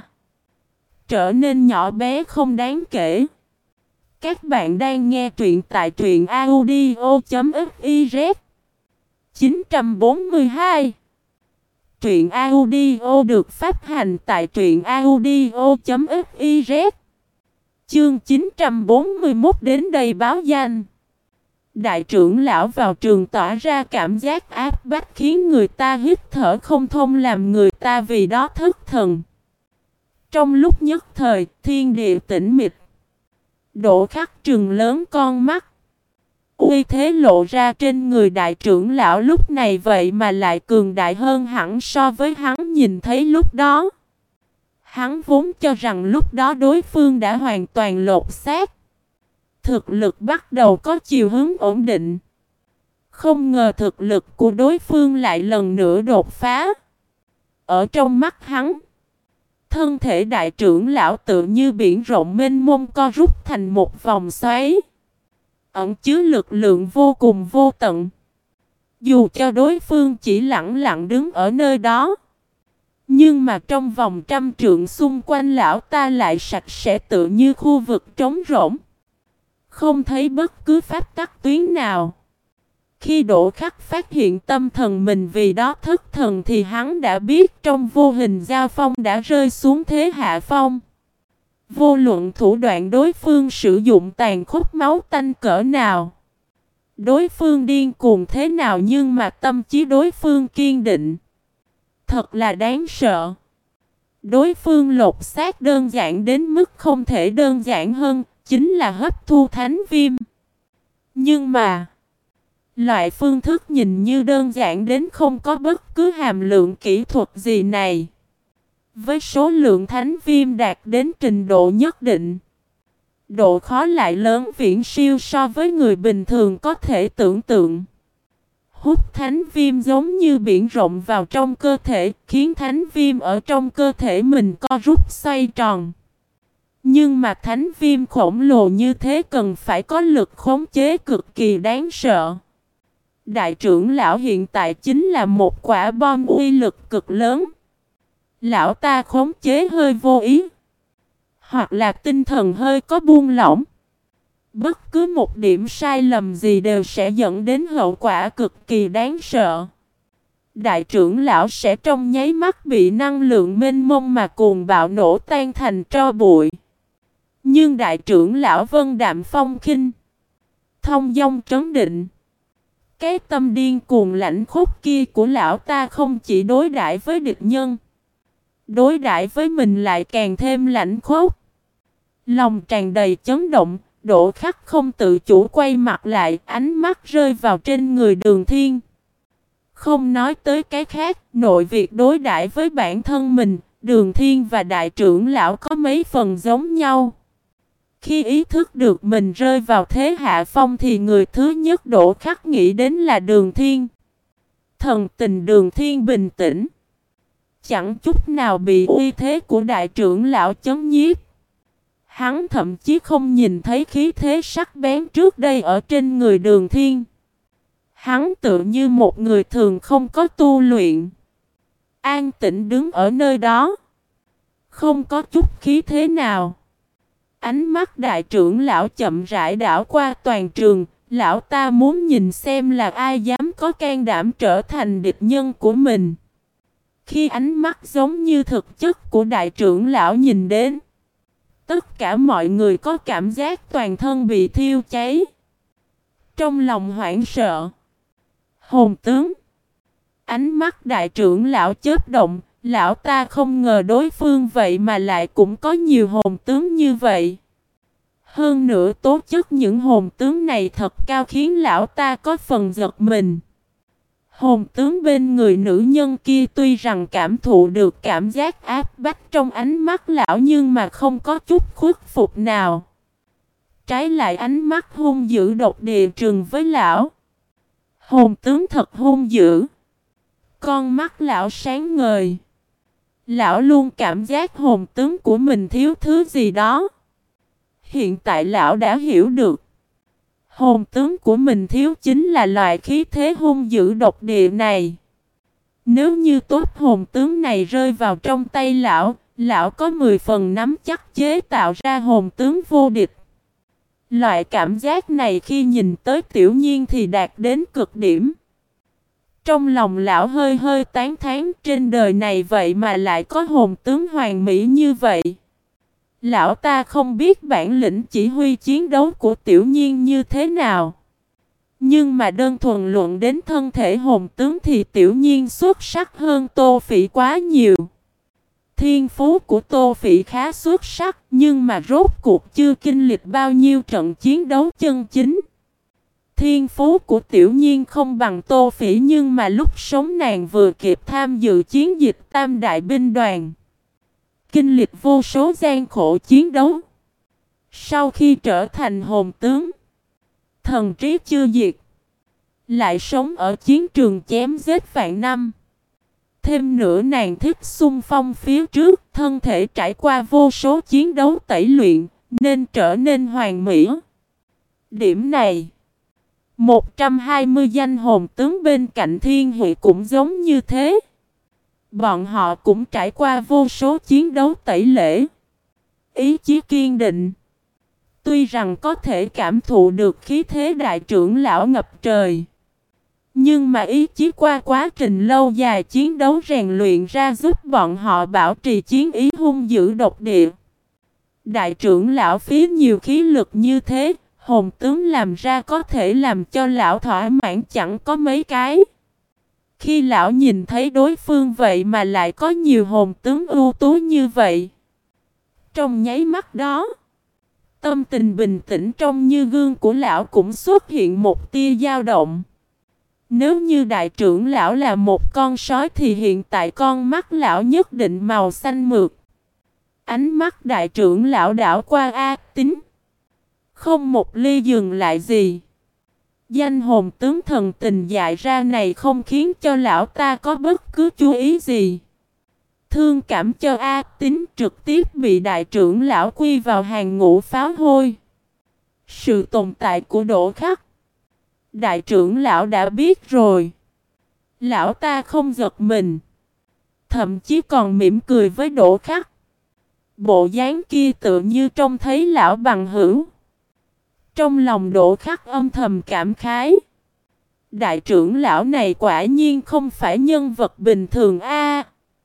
trở nên nhỏ bé không đáng kể. Các bạn đang nghe truyện tại truyện audio chấm fiz. chín trăm bốn mươi hai. Truyện audio được phát hành tại truyện audio chấm fiz. Chương chín trăm bốn mươi mốt đến đây báo danh. Đại trưởng lão vào trường tỏa ra cảm giác áp bách khiến người ta hít thở không thông, làm người ta vì đó thất thần. Trong lúc nhất thời, thiên địa tĩnh mịch. Đỗ Khắc trừng lớn con mắt. Uy thế lộ ra trên người đại trưởng lão lúc này vậy mà lại cường đại hơn hẳn so với hắn nhìn thấy lúc đó. Hắn vốn cho rằng lúc đó đối phương đã hoàn toàn lột xác, thực lực bắt đầu có chiều hướng ổn định. Không ngờ thực lực của đối phương lại lần nữa đột phá. Ở trong mắt hắn, thân thể đại trưởng lão tự như biển rộng mênh mông co rút thành một vòng xoáy, ẩn chứa lực lượng vô cùng vô tận. Dù cho đối phương chỉ lặng lặng đứng ở nơi đó, nhưng mà trong vòng trăm trượng xung quanh lão ta lại sạch sẽ tự như khu vực trống rỗng, không thấy bất cứ pháp tắc tuyến nào. Khi Đỗ Khắc phát hiện tâm thần mình vì đó thất thần thì hắn đã biết trong vô hình giao phong đã rơi xuống thế hạ phong. Vô luận thủ đoạn đối phương sử dụng tàn khốc máu tanh cỡ nào, đối phương điên cuồng thế nào, nhưng mà tâm trí đối phương kiên định. Thật là đáng sợ. Đối phương lột xác đơn giản đến mức không thể đơn giản hơn, chính là hấp thu thánh viêm. Nhưng mà loại phương thức nhìn như đơn giản đến không có bất cứ hàm lượng kỹ thuật gì này, với số lượng thánh viêm đạt đến trình độ nhất định, độ khó lại lớn viễn siêu so với người bình thường có thể tưởng tượng. Hút thánh viêm giống như biển rộng vào trong cơ thể, khiến thánh viêm ở trong cơ thể mình co rút xoay tròn. Nhưng mà thánh viêm khổng lồ như thế cần phải có lực khống chế cực kỳ đáng sợ. Đại trưởng lão hiện tại chính là một quả bom uy lực cực lớn. Lão ta khống chế hơi vô ý, hoặc là tinh thần hơi có buông lỏng, bất cứ một điểm sai lầm gì đều sẽ dẫn đến hậu quả cực kỳ đáng sợ. Đại trưởng lão sẽ trong nháy mắt bị năng lượng mênh mông mà cuồng bạo nổ tan thành tro bụi. Nhưng đại trưởng lão vân đạm phong khinh, thông dong trấn định. Cái tâm điên cuồng lãnh khốc kia của lão ta không chỉ đối đãi với địch nhân, đối đãi với mình lại càng thêm lãnh khốc. Lòng tràn đầy chấn động, Đỗ Khắc không tự chủ quay mặt lại, ánh mắt rơi vào trên người Đường Thiên. Không nói tới cái khác, nội việc đối đãi với bản thân mình, Đường Thiên và đại trưởng lão có mấy phần giống nhau. Khi ý thức được mình rơi vào thế hạ phong thì người thứ nhất Đỗ Khắc nghĩ đến là Đường Thiên. Thần tình Đường Thiên bình tĩnh, chẳng chút nào bị uy thế của đại trưởng lão chấn nhiếp. Hắn thậm chí không nhìn thấy khí thế sắc bén trước đây ở trên người Đường Thiên. Hắn tự như một người thường không có tu luyện, an tĩnh đứng ở nơi đó, không có chút khí thế nào. Ánh mắt đại trưởng lão chậm rãi đảo qua toàn trường, lão ta muốn nhìn xem là ai dám có can đảm trở thành địch nhân của mình. Khi ánh mắt giống như thực chất của đại trưởng lão nhìn đến, Tất cả mọi người có cảm giác toàn thân bị thiêu cháy. Trong lòng hoảng sợ. Hồn tướng. Ánh mắt đại trưởng lão chớp động. Lão ta không ngờ đối phương vậy mà lại cũng có nhiều hồn tướng như vậy. Hơn nữa tố chất những hồn tướng này thật cao khiến lão ta có phần giật mình. Hồn tướng bên người nữ nhân kia tuy rằng cảm thụ được cảm giác áp bách trong ánh mắt lão nhưng mà không có chút khuất phục nào. Trái lại ánh mắt hung dữ độc địa trừng với lão. Hồn tướng thật hung dữ. Con mắt lão sáng ngời. Lão luôn cảm giác hồn tướng của mình thiếu thứ gì đó. Hiện tại lão đã hiểu được. Hồn tướng của mình thiếu chính là loại khí thế hung dữ độc địa này. Nếu như tốt hồn tướng này rơi vào trong tay lão, lão có mười phần nắm chắc chế tạo ra hồn tướng vô địch. Loại cảm giác này khi nhìn tới Tiểu Nhiên thì đạt đến cực điểm. Trong lòng lão hơi hơi tán thán, trên đời này vậy mà lại có hồn tướng hoàn mỹ như vậy. Lão ta không biết bản lĩnh chỉ huy chiến đấu của Tiểu Nhiên như thế nào. Nhưng mà đơn thuần luận đến thân thể hồn tướng thì Tiểu Nhiên xuất sắc hơn Tô Phỉ quá nhiều. Thiên phú của Tô Phỉ khá xuất sắc, nhưng mà rốt cuộc chưa kinh lịch bao nhiêu trận chiến đấu chân chính. Thiên phú của Tiểu Nhiên không bằng Tô Phỉ, nhưng mà lúc sống nàng vừa kịp tham dự chiến dịch Tam Đại Binh Đoàn. Kinh lịch vô số gian khổ chiến đấu. Sau khi trở thành hồn tướng, thần trí chưa diệt, lại sống ở chiến trường chém giết vạn năm. Thêm nữa nàng thích xung phong phía trước, thân thể trải qua vô số chiến đấu tẩy luyện, nên trở nên hoàn mỹ. Điểm này, một trăm hai mươi danh hồn tướng bên cạnh Thiên Hụy cũng giống như thế. Bọn họ cũng trải qua vô số chiến đấu tẩy lễ. Ý chí kiên định. Tuy rằng có thể cảm thụ được khí thế đại trưởng lão ngập trời, nhưng mà ý chí qua quá trình lâu dài chiến đấu rèn luyện ra giúp bọn họ bảo trì chiến ý hung dữ độc địa. Đại trưởng lão phí nhiều khí lực như thế, hồn tướng làm ra có thể làm cho lão thỏa mãn chẳng có mấy cái. Khi lão nhìn thấy đối phương vậy mà lại có nhiều hồn tướng ưu tú như vậy, trong nháy mắt đó, tâm tình bình tĩnh trong như gương của lão cũng xuất hiện một tia dao động. Nếu như đại trưởng lão là một con sói thì hiện tại con mắt lão nhất định màu xanh mượt. Ánh mắt đại trưởng lão đảo qua A Tín, không một ly dừng lại gì. Danh hồn tướng thần tình dại ra này không khiến cho lão ta có bất cứ chú ý gì. Thương cảm cho A Tín trực tiếp bị đại trưởng lão quy vào hàng ngũ pháo hôi. Sự tồn tại của Đỗ Khắc, đại trưởng lão đã biết rồi. Lão ta không giật mình, thậm chí còn mỉm cười với Đỗ Khắc. Bộ dáng kia tự như trông thấy lão bằng hữu. Trong lòng Đỗ Khắc âm thầm cảm khái. Đại trưởng lão này quả nhiên không phải nhân vật bình thường a.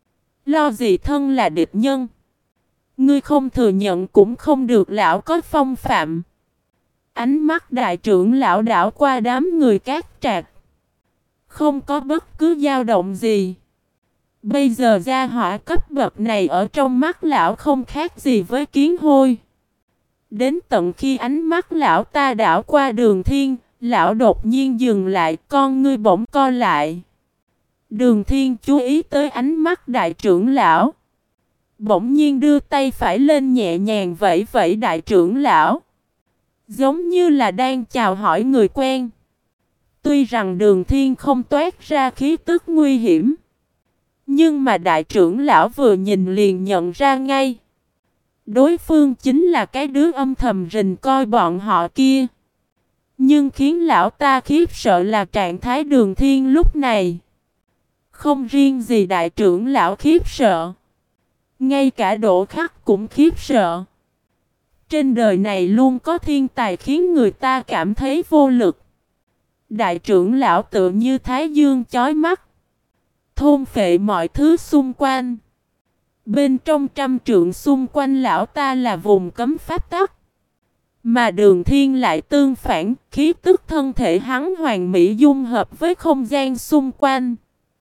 Lo gì thân là địch nhân. Ngươi không thừa nhận cũng không được, lão có phong phạm. Ánh mắt đại trưởng lão đảo qua đám người cát trạc, không có bất cứ dao động gì. Bây giờ gia hỏa cấp bậc này ở trong mắt lão không khác gì với kiến hôi. Đến tận khi ánh mắt lão ta đảo qua Đường Thiên, lão đột nhiên dừng lại, con ngươi bỗng co lại. Đường Thiên chú ý tới ánh mắt đại trưởng lão, bỗng nhiên đưa tay phải lên nhẹ nhàng vẫy vẫy đại trưởng lão, giống như là đang chào hỏi người quen. Tuy rằng Đường Thiên không toát ra khí tức nguy hiểm, nhưng mà đại trưởng lão vừa nhìn liền nhận ra ngay. Đối phương chính là cái đứa âm thầm rình coi bọn họ kia. Nhưng khiến lão ta khiếp sợ là trạng thái Đường Thiên lúc này. Không riêng gì đại trưởng lão khiếp sợ, ngay cả Đỗ Khắc cũng khiếp sợ. Trên đời này luôn có thiên tài khiến người ta cảm thấy vô lực. Đại trưởng lão tự như thái dương chói mắt, thôn phệ mọi thứ xung quanh. Bên trong trăm trượng xung quanh lão ta là vùng cấm pháp tắc. Mà Đường Thiên lại tương phản, khí tức thân thể hắn hoàn mỹ dung hợp với không gian xung quanh.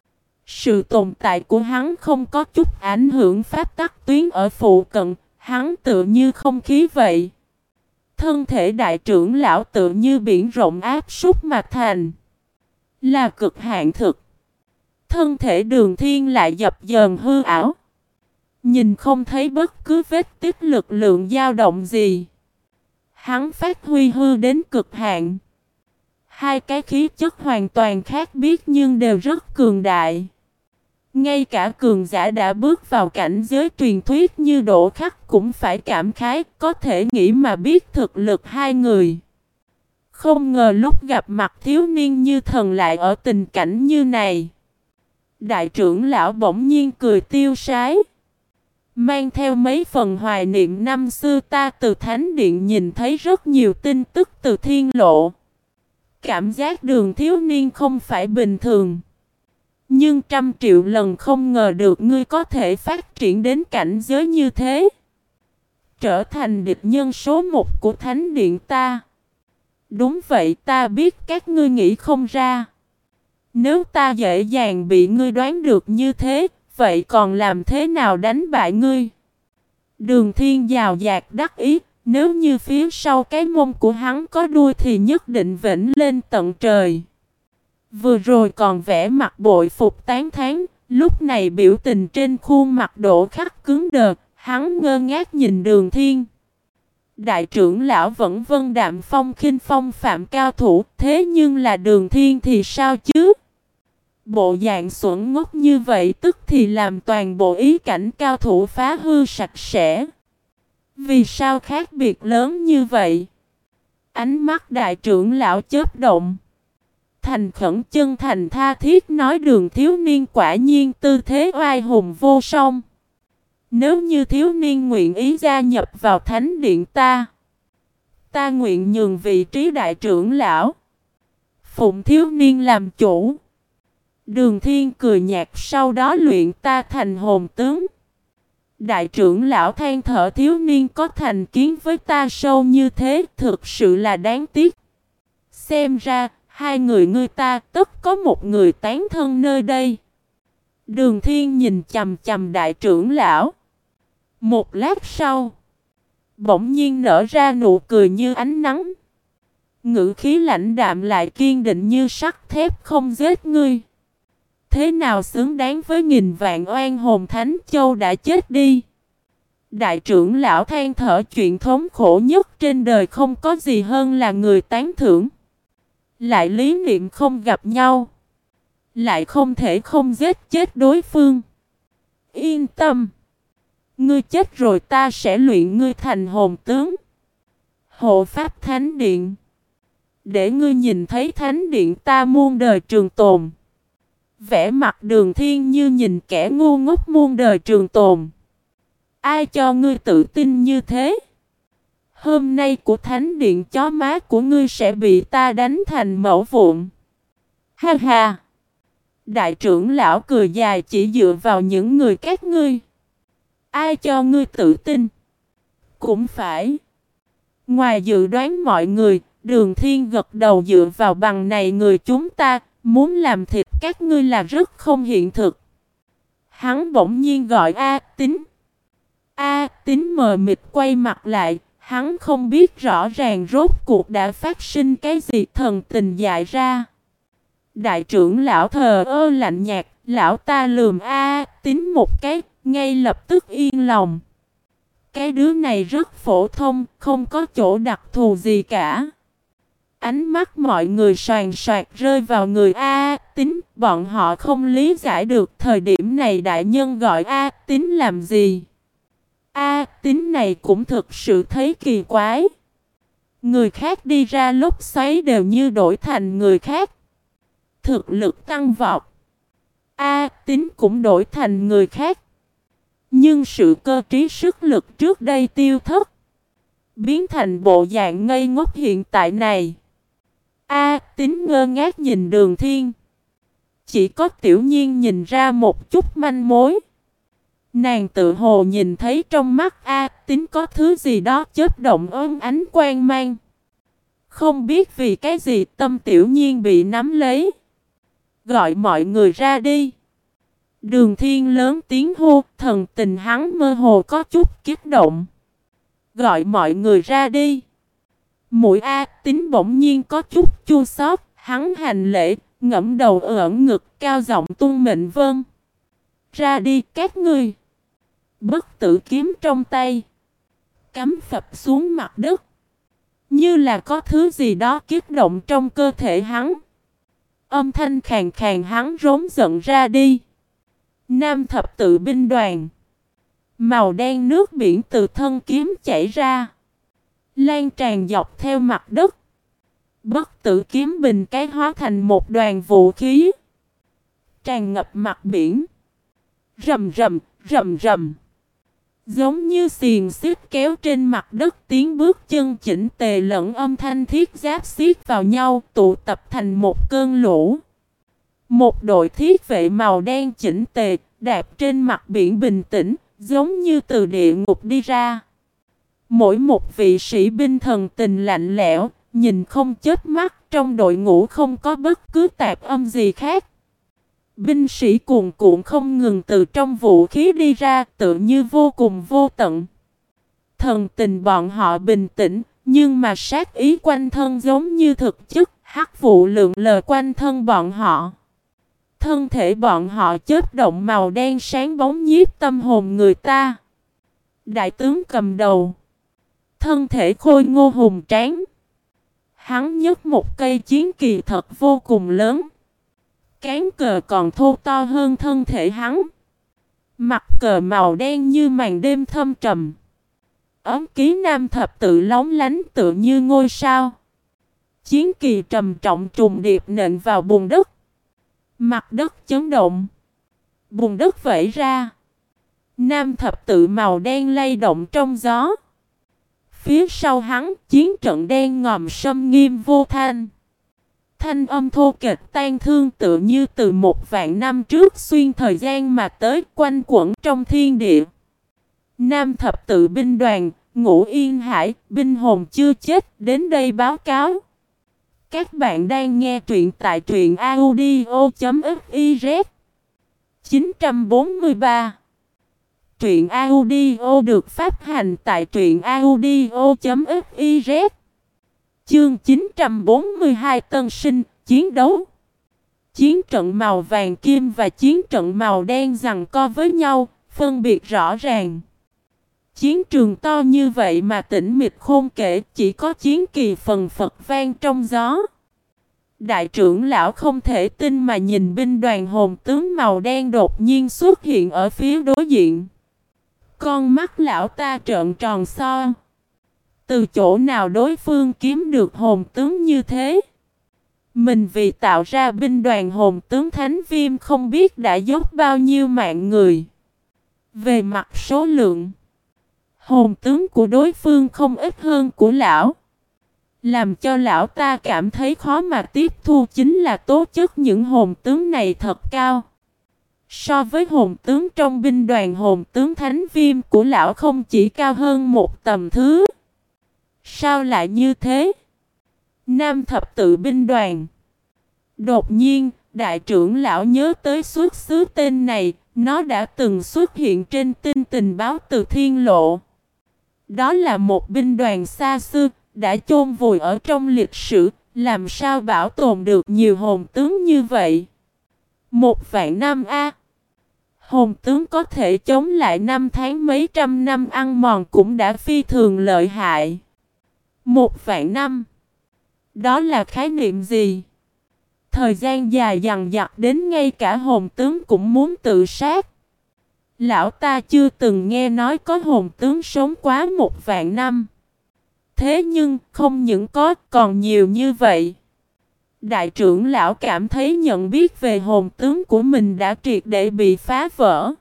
Sự tồn tại của hắn không có chút ảnh hưởng pháp tắc tuyến ở phụ cận, hắn tựa như không khí vậy. Thân thể đại trưởng lão tựa như biển rộng áp súc mà thành, là cực hạn thực. Thân thể Đường Thiên lại dập dờn hư ảo, nhìn không thấy bất cứ vết tích lực lượng dao động gì. Hắn phát huy hư đến cực hạn. Hai cái khí chất hoàn toàn khác biệt nhưng đều rất cường đại. Ngay cả cường giả đã bước vào cảnh giới truyền thuyết như Đỗ Khắc cũng phải cảm khái, có thể nghĩ mà biết thực lực hai người. Không ngờ lúc gặp mặt thiếu niên như thần lại ở tình cảnh như này. Đại trưởng lão bỗng nhiên cười tiêu sái, mang theo mấy phần hoài niệm năm xưa ta từ Thánh Điện nhìn thấy rất nhiều tin tức từ thiên lộ. Cảm giác Đường thiếu niên không phải bình thường. Nhưng trăm triệu lần không ngờ được ngươi có thể phát triển đến cảnh giới như thế. Trở thành địch nhân số một của Thánh Điện ta. Đúng vậy, ta biết các ngươi nghĩ không ra. Nếu ta dễ dàng bị ngươi đoán được như thế, vậy còn làm thế nào đánh bại ngươi? Đường Thiên giàu dạt đắc ý, nếu như phía sau cái mông của hắn có đuôi thì nhất định vểnh lên tận trời. Vừa rồi còn vẽ mặt bội phục tán thán, lúc này biểu tình trên khuôn mặt Đỗ Khắc cứng đờ, hắn ngơ ngác nhìn Đường Thiên. Đại trưởng lão vẫn vân đạm phong khinh phong phạm cao thủ, thế nhưng là Đường Thiên thì sao chứ? Bộ dạng xuẩn ngốc như vậy tức thì làm toàn bộ ý cảnh cao thủ phá hư sạch sẽ. Vì sao khác biệt lớn như vậy? Ánh mắt đại trưởng lão chớp động. Thành khẩn chân thành tha thiết nói Đường thiếu niên quả nhiên tư thế oai hùng vô song. Nếu như thiếu niên nguyện ý gia nhập vào Thánh Điện ta, ta nguyện nhường vị trí đại trưởng lão, phụng thiếu niên làm chủ. Đường Thiên cười nhạt, sau đó luyện ta thành hồn tướng. Đại trưởng lão than thở, thiếu niên có thành kiến với ta sâu như thế, thực sự là đáng tiếc. Xem ra, hai người ngươi ta tất có một người tán thân nơi đây. Đường Thiên nhìn chầm chầm đại trưởng lão. Một lát sau, bỗng nhiên nở ra nụ cười như ánh nắng. Ngữ khí lạnh đạm lại kiên định như sắt thép, không giết ngươi. Thế nào xứng đáng với nghìn vạn oan hồn Thánh Châu đã chết đi. Đại trưởng lão than thở, chuyện thống khổ nhất trên đời không có gì hơn là người tán thưởng. Lại lý niệm không gặp nhau, lại không thể không giết chết đối phương. Yên tâm, ngươi chết rồi ta sẽ luyện ngươi thành hồn tướng, hộ pháp Thánh Điện, để ngươi nhìn thấy Thánh Điện ta muôn đời trường tồn. Vẻ mặt Đường Thiên như nhìn kẻ ngu ngốc muôn đời trường tồn. Ai cho ngươi tự tin như thế? Hôm nay của Thánh Điện chó má của ngươi sẽ bị ta đánh thành mẩu vụn. Ha ha! Đại trưởng lão cười dài, chỉ dựa vào những người các ngươi. Ai cho ngươi tự tin? Cũng phải. Ngoài dự đoán mọi người, Đường Thiên gật đầu, dựa vào bằng này người chúng ta, muốn làm thịt các ngươi là rất không hiện thực. Hắn bỗng nhiên gọi A Tín. A Tín mờ mịt quay mặt lại, hắn không biết rõ ràng rốt cuộc đã phát sinh cái gì, thần tình dại ra. Đại trưởng lão thờ ơ lạnh nhạt, lão ta lườm A Tín một cái, ngay lập tức yên lòng. Cái đứa này rất phổ thông, không có chỗ đặc thù gì cả. Ánh mắt mọi người soàn soạt rơi vào người A Tín, bọn họ không lý giải được thời điểm này đại nhân gọi A Tín làm gì. A Tín này cũng thực sự thấy kỳ quái. Người khác đi ra lốc xoáy đều như đổi thành người khác. Thực lực tăng vọt. A Tín cũng đổi thành người khác. Nhưng sự cơ trí sức lực trước đây tiêu thất, biến thành bộ dạng ngây ngốc hiện tại này. A Tín ngơ ngác nhìn Đường Thiên. Chỉ có Tiểu Nhiên nhìn ra một chút manh mối. Nàng tự hồ nhìn thấy trong mắt A Tín có thứ gì đó chớp động ôm ánh quang mang. Không biết vì cái gì tâm tiểu nhiên bị nắm lấy. Gọi mọi người ra đi. Đường Thiên lớn tiếng hô, thần tình hắn mơ hồ có chút kích động. Gọi mọi người ra đi. Mũi A Tín bỗng nhiên có chút chua xót, hắn hành lễ, ngẫm đầu ưỡn ngực cao giọng tuân mệnh vâng. Ra đi các ngươi. Bất tử kiếm trong tay, cắm phập xuống mặt đất. Như là có thứ gì đó kích động trong cơ thể hắn. Âm thanh khàn khàn hắn rống giận ra đi. Nam thập tự binh đoàn. Màu đen nước biển từ thân kiếm chảy ra, lan tràn dọc theo mặt đất. Bất tử kiếm bình cái hóa thành một đoàn vũ khí, tràn ngập mặt biển. Rầm rầm, rầm rầm. Giống như xiềng xích kéo trên mặt đất, tiếng bước chân chỉnh tề lẫn âm thanh thiết giáp xiết vào nhau tụ tập thành một cơn lũ. Một đội thiết vệ màu đen chỉnh tề đạp trên mặt biển bình tĩnh, giống như từ địa ngục đi ra. Mỗi một vị sĩ binh thần tình lạnh lẽo, nhìn không chớp mắt, trong đội ngũ không có bất cứ tạp âm gì khác. Binh sĩ cuồn cuộn không ngừng từ trong vũ khí đi ra, tự như vô cùng vô tận. Thần tình bọn họ bình tĩnh, nhưng mà sát ý quanh thân giống như thực chất, hắc vụ lượn lờ quanh thân bọn họ. Thân thể bọn họ chớp động màu đen sáng bóng nhiếp tâm hồn người ta. Đại tướng cầm đầu, thân thể khôi ngô hùng tráng. Hắn nhấc một cây chiến kỳ thật vô cùng lớn. Cán cờ còn thô to hơn thân thể hắn. Mặt cờ màu đen như màn đêm thâm trầm. Ấm ký nam thập tự lóng lánh tựa như ngôi sao. Chiến kỳ trầm trọng trùng điệp nện vào bùn đất. Mặt đất chấn động. Bùn đất vẩy ra. Nam thập tự màu đen lay động trong gió. Phía sau hắn, chiến trận đen ngòm sâm nghiêm vô thanh. Thanh âm thô kịch tan thương tựa như từ một vạn năm trước xuyên thời gian mà tới, quanh quẩn trong thiên địa. Nam thập tự binh đoàn, Ngũ Yên Hải, binh hồn chưa chết, đến đây báo cáo. Các bạn đang nghe truyện tại truyện audio chấm fiz. chín trăm bốn mươi ba. Truyện audio được phát hành tại truyện audio chấm fiz. Chương chín trăm bốn mươi hai Tân sinh, chiến đấu. Chiến trận màu vàng kim và chiến trận màu đen giằng co với nhau, phân biệt rõ ràng. Chiến trường to như vậy mà tĩnh mịch khôn kể, chỉ có chiến kỳ phần phật vang trong gió. Đại trưởng lão không thể tin mà nhìn binh đoàn hồn tướng màu đen đột nhiên xuất hiện ở phía đối diện. Con mắt lão ta trợn tròn xoe. Từ chỗ nào đối phương kiếm được hồn tướng như thế? Mình vì tạo ra binh đoàn hồn tướng Thánh Viêm không biết đã dốc bao nhiêu mạng người. Về mặt số lượng, hồn tướng của đối phương không ít hơn của lão. Làm cho lão ta cảm thấy khó mà tiếp thu chính là tố chất những hồn tướng này thật cao. So với hồn tướng trong binh đoàn, hồn tướng Thánh Viêm của lão không chỉ cao hơn một tầm thứ. Sao lại như thế? Nam thập tự binh đoàn. Đột nhiên, đại trưởng lão nhớ tới xuất xứ tên này, nó đã từng xuất hiện trên tin tình báo từ Thiên Lộ. Đó là một binh đoàn xa xưa, đã chôn vùi ở trong lịch sử, làm sao bảo tồn được nhiều hồn tướng như vậy? Một vạn năm a. Hồn tướng có thể chống lại năm tháng mấy trăm năm ăn mòn cũng đã phi thường lợi hại. Một vạn năm. Đó là khái niệm gì? Thời gian dài dằng dặc đến ngay cả hồn tướng cũng muốn tự sát. Lão ta chưa từng nghe nói có hồn tướng sống quá một vạn năm. Thế nhưng không những có, còn nhiều như vậy. Đại trưởng lão cảm thấy nhận biết về hồn tướng của mình đã triệt để bị phá vỡ.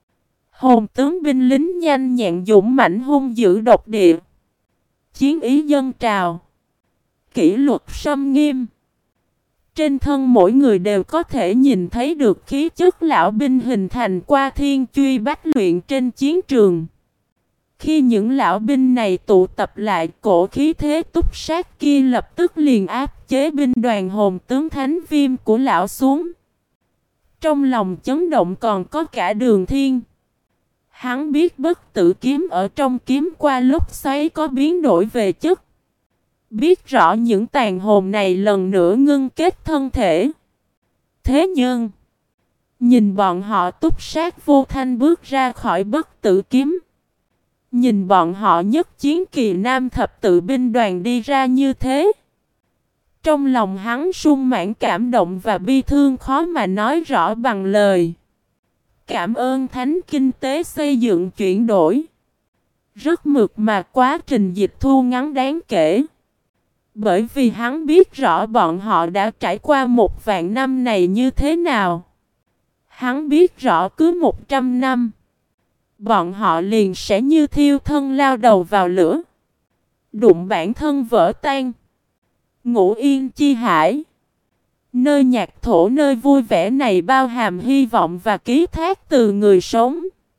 Hồn tướng binh lính nhanh nhẹn dũng mãnh hung dữ độc địa. Chiến ý dâng trào. Kỷ luật xâm nghiêm. Trên thân mỗi người đều có thể nhìn thấy được khí chất lão binh hình thành qua thiên truy bách luyện trên chiến trường. Khi những lão binh này tụ tập lại, cổ khí thế túc sát kia lập tức liền áp chế binh đoàn hồn tướng Thánh Viêm của lão xuống. Trong lòng chấn động còn có cả Đường Thiên. Hắn biết bất tử kiếm ở trong kiếm qua lúc xoáy có biến đổi về chất. Biết rõ những tàn hồn này lần nữa ngưng kết thân thể. Thế nhưng, nhìn bọn họ túc sát vô thanh bước ra khỏi bất tử kiếm. Nhìn bọn họ nhất chiến kỳ nam thập tự binh đoàn đi ra như thế. Trong lòng hắn sung mãn cảm động và bi thương khó mà nói rõ bằng lời. Cảm ơn thánh kinh tế xây dựng chuyển đổi. Rất mượt mà quá trình dịch thu ngắn đáng kể. Bởi vì hắn biết rõ bọn họ đã trải qua một vạn năm này như thế nào. Hắn biết rõ cứ một trăm năm, bọn họ liền sẽ như thiêu thân lao đầu vào lửa. Đụng bản thân vỡ tan. Ngủ yên chi hải. Nơi nhạc thổ nơi vui vẻ này bao hàm hy vọng và ký thác từ người sống.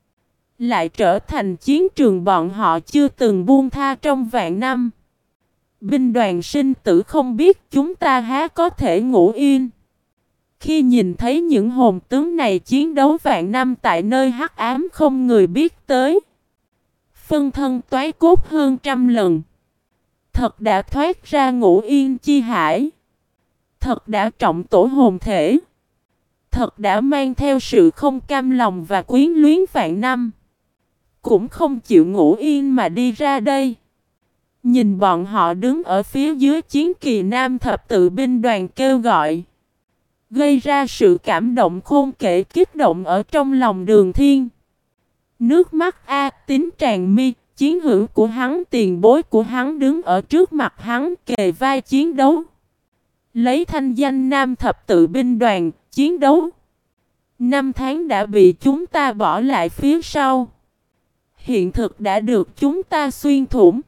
Lại trở thành chiến trường bọn họ chưa từng buông tha trong vạn năm. Binh đoàn sinh tử không biết chúng ta há có thể ngủ yên. Khi nhìn thấy những hồn tướng này chiến đấu vạn năm tại nơi hắc ám không người biết tới. Phân thân toái cốt hơn trăm lần. Thật đã thoát ra ngủ yên chi hải. Thật đã trọng tổ hồn thể. Thật đã mang theo sự không cam lòng và quyến luyến vạn năm. Cũng không chịu ngủ yên mà đi ra đây. Nhìn bọn họ đứng ở phía dưới chiến kỳ nam thập tự binh đoàn kêu gọi. Gây ra sự cảm động khôn kể kích động ở trong lòng Đường Thiên. Nước mắt A Tín tràn mi, chiến hữu của hắn, tiền bối của hắn đứng ở trước mặt hắn kề vai chiến đấu. Lấy thanh danh nam thập tự binh đoàn, chiến đấu. Năm tháng đã bị chúng ta bỏ lại phía sau. Hiện thực đã được chúng ta xuyên thủng.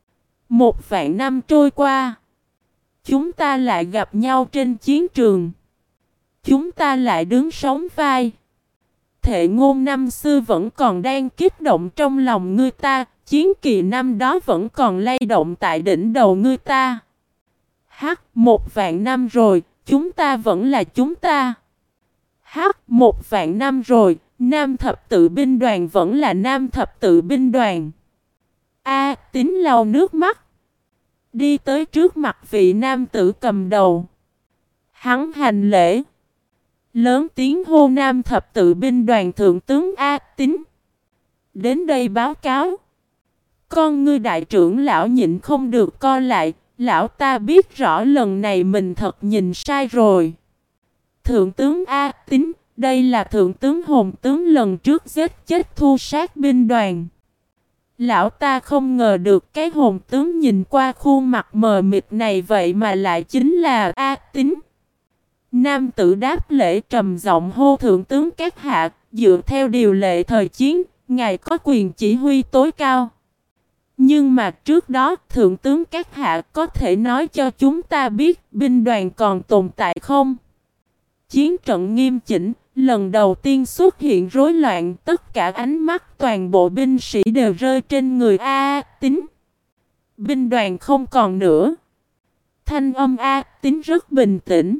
Một vạn năm trôi qua. Chúng ta lại gặp nhau trên chiến trường. Chúng ta lại đứng sóng vai. Thệ ngôn năm xưa vẫn còn đang kích động trong lòng ngươi ta. Chiến kỳ năm đó vẫn còn lay động tại đỉnh đầu ngươi ta. Hắc, một vạn năm rồi, chúng ta vẫn là chúng ta. Hắc, một vạn năm rồi, nam thập tự binh đoàn vẫn là nam thập tự binh đoàn. A Tín lau nước mắt. Đi tới trước mặt vị nam tử cầm đầu. Hắn hành lễ. Lớn tiếng hô nam thập tự binh đoàn thượng tướng A Tín. Đến đây báo cáo. Con ngươi đại trưởng lão nhịn không được co lại. Lão ta biết rõ lần này mình thật nhìn sai rồi. Thượng tướng A Tín, đây là thượng tướng hồn tướng lần trước giết chết thu sát binh đoàn. Lão ta không ngờ được cái hồn tướng nhìn qua khuôn mặt mờ mịt này vậy mà lại chính là A Tín. Nam tử đáp lễ trầm giọng hô thượng tướng các hạ, dựa theo điều lệ thời chiến, ngài có quyền chỉ huy tối cao. Nhưng mà trước đó, thượng tướng các hạ có thể nói cho chúng ta biết binh đoàn còn tồn tại không? Chiến trận nghiêm chỉnh, lần đầu tiên xuất hiện rối loạn, tất cả ánh mắt toàn bộ binh sĩ đều rơi trên người A Tín. Binh đoàn không còn nữa. Thanh âm A Tín rất bình tĩnh.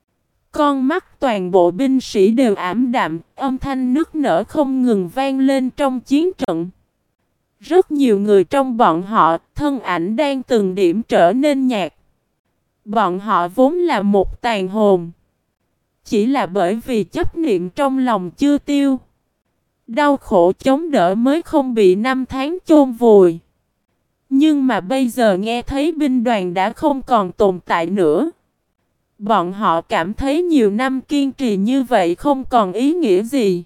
Con mắt toàn bộ binh sĩ đều ảm đạm, âm thanh nức nở không ngừng vang lên trong chiến trận. Rất nhiều người trong bọn họ, thân ảnh đang từng điểm trở nên nhạt. Bọn họ vốn là một tàn hồn. Chỉ là bởi vì chấp niệm trong lòng chưa tiêu. Đau khổ chống đỡ mới không bị năm tháng chôn vùi. Nhưng mà bây giờ nghe thấy binh đoàn đã không còn tồn tại nữa. Bọn họ cảm thấy nhiều năm kiên trì như vậy không còn ý nghĩa gì.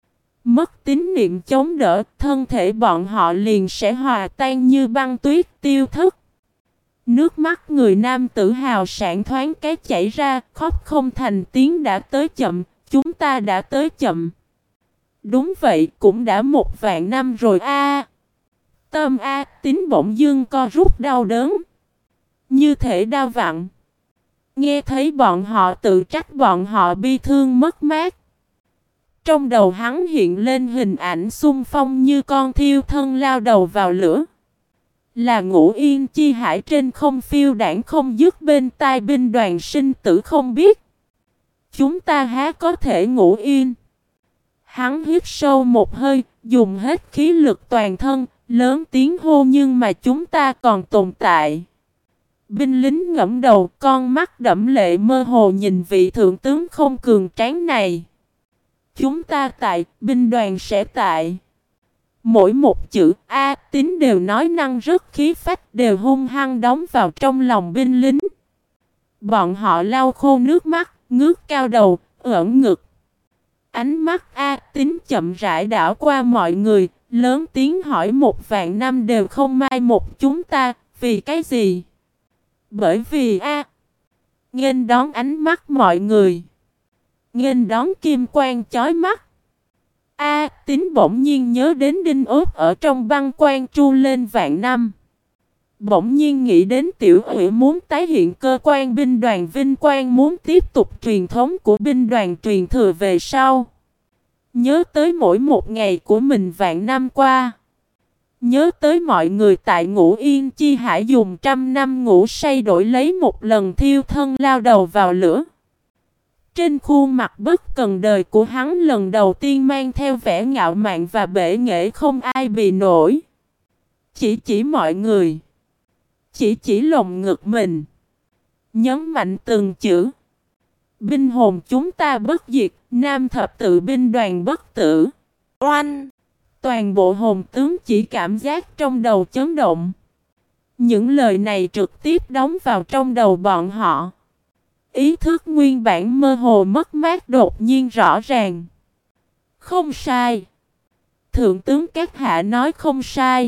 Mất tín niệm chống đỡ, thân thể bọn họ liền sẽ hòa tan như băng tuyết tiêu thất. Nước mắt người nam tử hào sảng thoáng cái chảy ra, khóc không thành tiếng đã tới chậm, chúng ta đã tới chậm. Đúng vậy, cũng đã một vạn năm rồi a. Tâm A Tín bỗng dưng co rút đau đớn. Như thể đau vặn. Nghe thấy bọn họ tự trách bọn họ bi thương mất mát. Trong đầu hắn hiện lên hình ảnh xung phong như con thiêu thân lao đầu vào lửa. Là Ngũ Yên Chi Hải trên không phiêu đảng không dứt bên tai binh đoàn sinh tử không biết. Chúng ta há có thể ngủ yên. Hắn hít sâu một hơi, dùng hết khí lực toàn thân, lớn tiếng hô nhưng mà chúng ta còn tồn tại. Binh lính ngẫm đầu, con mắt đẫm lệ mơ hồ nhìn vị thượng tướng không cường tráng này. Chúng ta tại, binh đoàn sẽ tại. Mỗi một chữ A Tín đều nói năng rất khí phách, đều hung hăng đóng vào trong lòng binh lính. Bọn họ lau khô nước mắt, ngước cao đầu, ưỡn ngực. Ánh mắt A Tín chậm rãi đảo qua mọi người, lớn tiếng hỏi một vạn năm đều không mai một chúng ta, vì cái gì? Bởi vì A. Nghênh đón ánh mắt mọi người. Nghênh đón kim quang chói mắt. A Tín bỗng nhiên nhớ đến đinh ốt ở trong băng quan tru lên vạn năm. Bỗng nhiên nghĩ đến Tiểu Ủy muốn tái hiện cơ quan binh đoàn vinh quang, muốn tiếp tục truyền thống của binh đoàn truyền thừa về sau. Nhớ tới mỗi một ngày của mình vạn năm qua. Nhớ tới mọi người tại Ngũ Yên Chi Hải dùng trăm năm ngủ say đổi lấy một lần thiêu thân lao đầu vào lửa. Trên khuôn mặt bất cần đời của hắn lần đầu tiên mang theo vẻ ngạo mạn và bể nghệ không ai bì nổi. Chỉ chỉ mọi người. Chỉ chỉ lồng ngực mình. Nhấn mạnh từng chữ. Binh hồn chúng ta bất diệt, nam thập tự binh đoàn bất tử. Oanh! Toàn bộ hồn tướng chỉ cảm giác trong đầu chấn động. Những lời này trực tiếp đóng vào trong đầu bọn họ. Ý thức nguyên bản mơ hồ mất mát đột nhiên rõ ràng. Không sai. Thượng tướng các hạ nói không sai.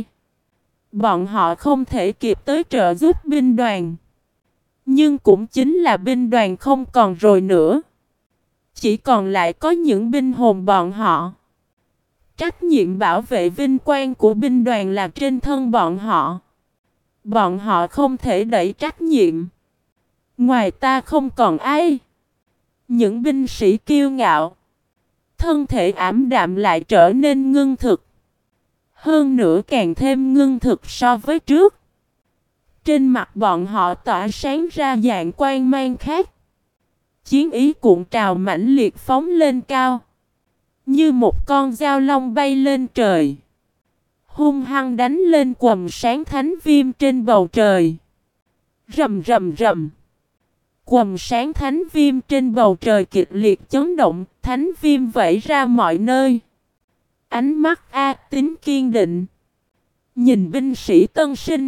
Bọn họ không thể kịp tới trợ giúp binh đoàn. Nhưng cũng chính là binh đoàn không còn rồi nữa. Chỉ còn lại có những binh hồn bọn họ. Trách nhiệm bảo vệ vinh quang của binh đoàn là trên thân bọn họ. Bọn họ không thể đẩy trách nhiệm. Ngoài ta không còn ai. Những binh sĩ kiêu ngạo. Thân thể ảm đạm lại trở nên ngưng thực. Hơn nữa càng thêm ngưng thực so với trước. Trên mặt bọn họ tỏa sáng ra dạng quang mang khác. Chiến ý cuộn trào mãnh liệt phóng lên cao. Như một con dao long bay lên trời. Hung hăng đánh lên quầng sáng thánh viêm trên bầu trời. Rầm rầm rầm. Quầng sáng thánh viêm trên bầu trời kịch liệt chấn động. Thánh viêm vẩy ra mọi nơi. Ánh mắt A Tín kiên định. Nhìn binh sĩ tân sinh.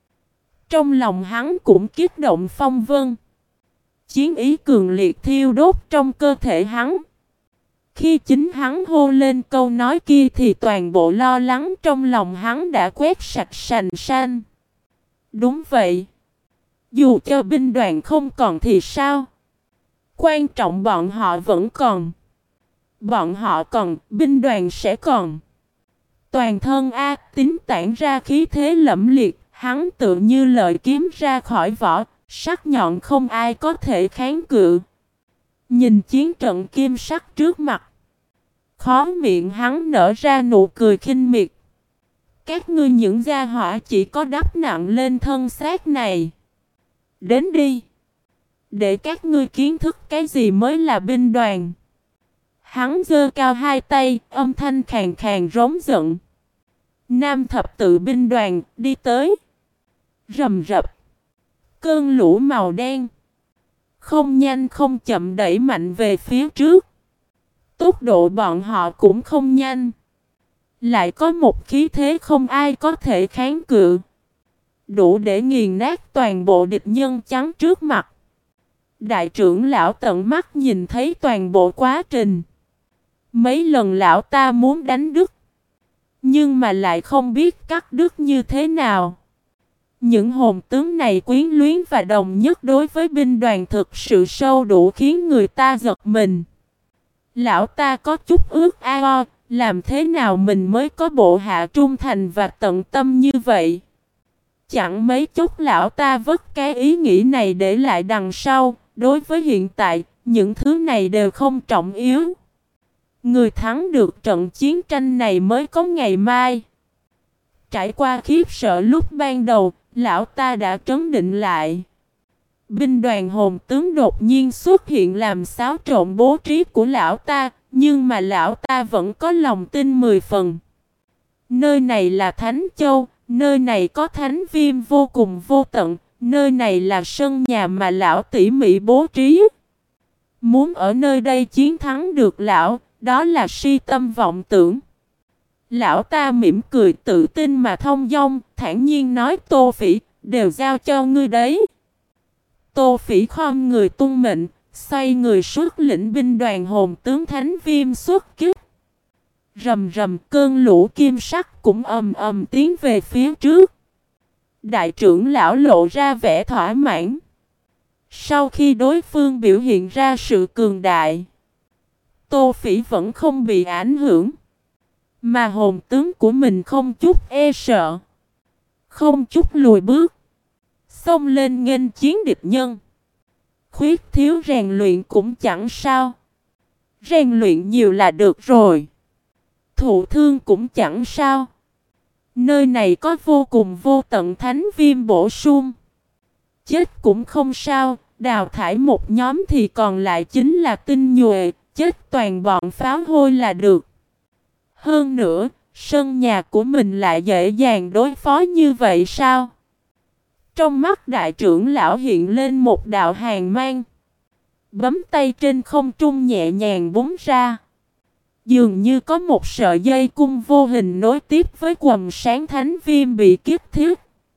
Trong lòng hắn cũng kích động phong vân. Chiến ý cường liệt thiêu đốt trong cơ thể hắn. Khi chính hắn hô lên câu nói kia thì toàn bộ lo lắng trong lòng hắn đã quét sạch sành sanh. Đúng vậy. Dù cho binh đoàn không còn thì sao? Quan trọng bọn họ vẫn còn. Bọn họ còn, binh đoàn sẽ còn. Toàn thân A Tín tản ra khí thế lẫm liệt, hắn tự như lợi kiếm ra khỏi vỏ, sắc nhọn không ai có thể kháng cự. Nhìn chiến trận kim sắc trước mặt. Khó miệng hắn nở ra nụ cười khinh miệt. Các ngươi những gia hỏa chỉ có đắp nặng lên thân xác này. Đến đi. Để các ngươi kiến thức cái gì mới là binh đoàn. Hắn giơ cao hai tay, âm thanh khàn khàn rống giận. Nam thập tự binh đoàn đi tới. Rầm rập. Cơn lũ màu đen. Không nhanh không chậm đẩy mạnh về phía trước. Tốc độ bọn họ cũng không nhanh. Lại có một khí thế không ai có thể kháng cự. Đủ để nghiền nát toàn bộ địch nhân chắn trước mặt. Đại trưởng lão tận mắt nhìn thấy toàn bộ quá trình. Mấy lần lão ta muốn đánh đứt. Nhưng mà lại không biết cắt đứt như thế nào. Những hồn tướng này quyến luyến và đồng nhất đối với binh đoàn thực sự sâu đủ khiến người ta giật mình. Lão ta có chút ước ao, làm thế nào mình mới có bộ hạ trung thành và tận tâm như vậy? Chẳng mấy chốc lão ta vứt cái ý nghĩ này để lại đằng sau. Đối với hiện tại, những thứ này đều không trọng yếu. Người thắng được trận chiến tranh này mới có ngày mai. Trải qua khiếp sợ lúc ban đầu, lão ta đã trấn định lại. Binh đoàn hồn tướng đột nhiên xuất hiện làm xáo trộn bố trí của lão ta, nhưng mà lão ta vẫn có lòng tin mười phần. Nơi này là Thánh Châu, nơi này có thánh viêm vô cùng vô tận, nơi này là sân nhà mà lão tỉ mỉ bố trí. Muốn ở nơi đây chiến thắng được lão, đó là si tâm vọng tưởng. Lão ta mỉm cười tự tin mà thông dong, thản nhiên nói: Tô Phỉ, đều giao cho ngươi đấy. Tô Phỉ khom người tuân mệnh, xoay người xuất lĩnh binh đoàn hồn tướng thánh viêm xuất kích. Rầm rầm, cơn lũ kim sắc cũng ầm ầm tiến về phía trước. Đại trưởng lão lộ ra vẻ thỏa mãn. Sau khi đối phương biểu hiện ra sự cường đại, Tô Phỉ vẫn không bị ảnh hưởng. Mà hồn tướng của mình không chút e sợ, không chút lùi bước, xông lên nghênh chiến địch nhân. Khuyết thiếu rèn luyện cũng chẳng sao, rèn luyện nhiều là được rồi. Thụ thương cũng chẳng sao. Nơi này có vô cùng vô tận thánh viêm bổ sung. Chết cũng không sao, đào thải một nhóm thì còn lại chính là tinh nhuệ, chết toàn bọn pháo hôi là được. Hơn nữa, sân nhà của mình lại dễ dàng đối phó như vậy sao? Trong mắt đại trưởng lão hiện lên một đạo hàn mang. Bấm tay trên không trung nhẹ nhàng búng ra. Dường như có một sợi dây cung vô hình nối tiếp với quần sáng thánh viêm bị kiếp thiết.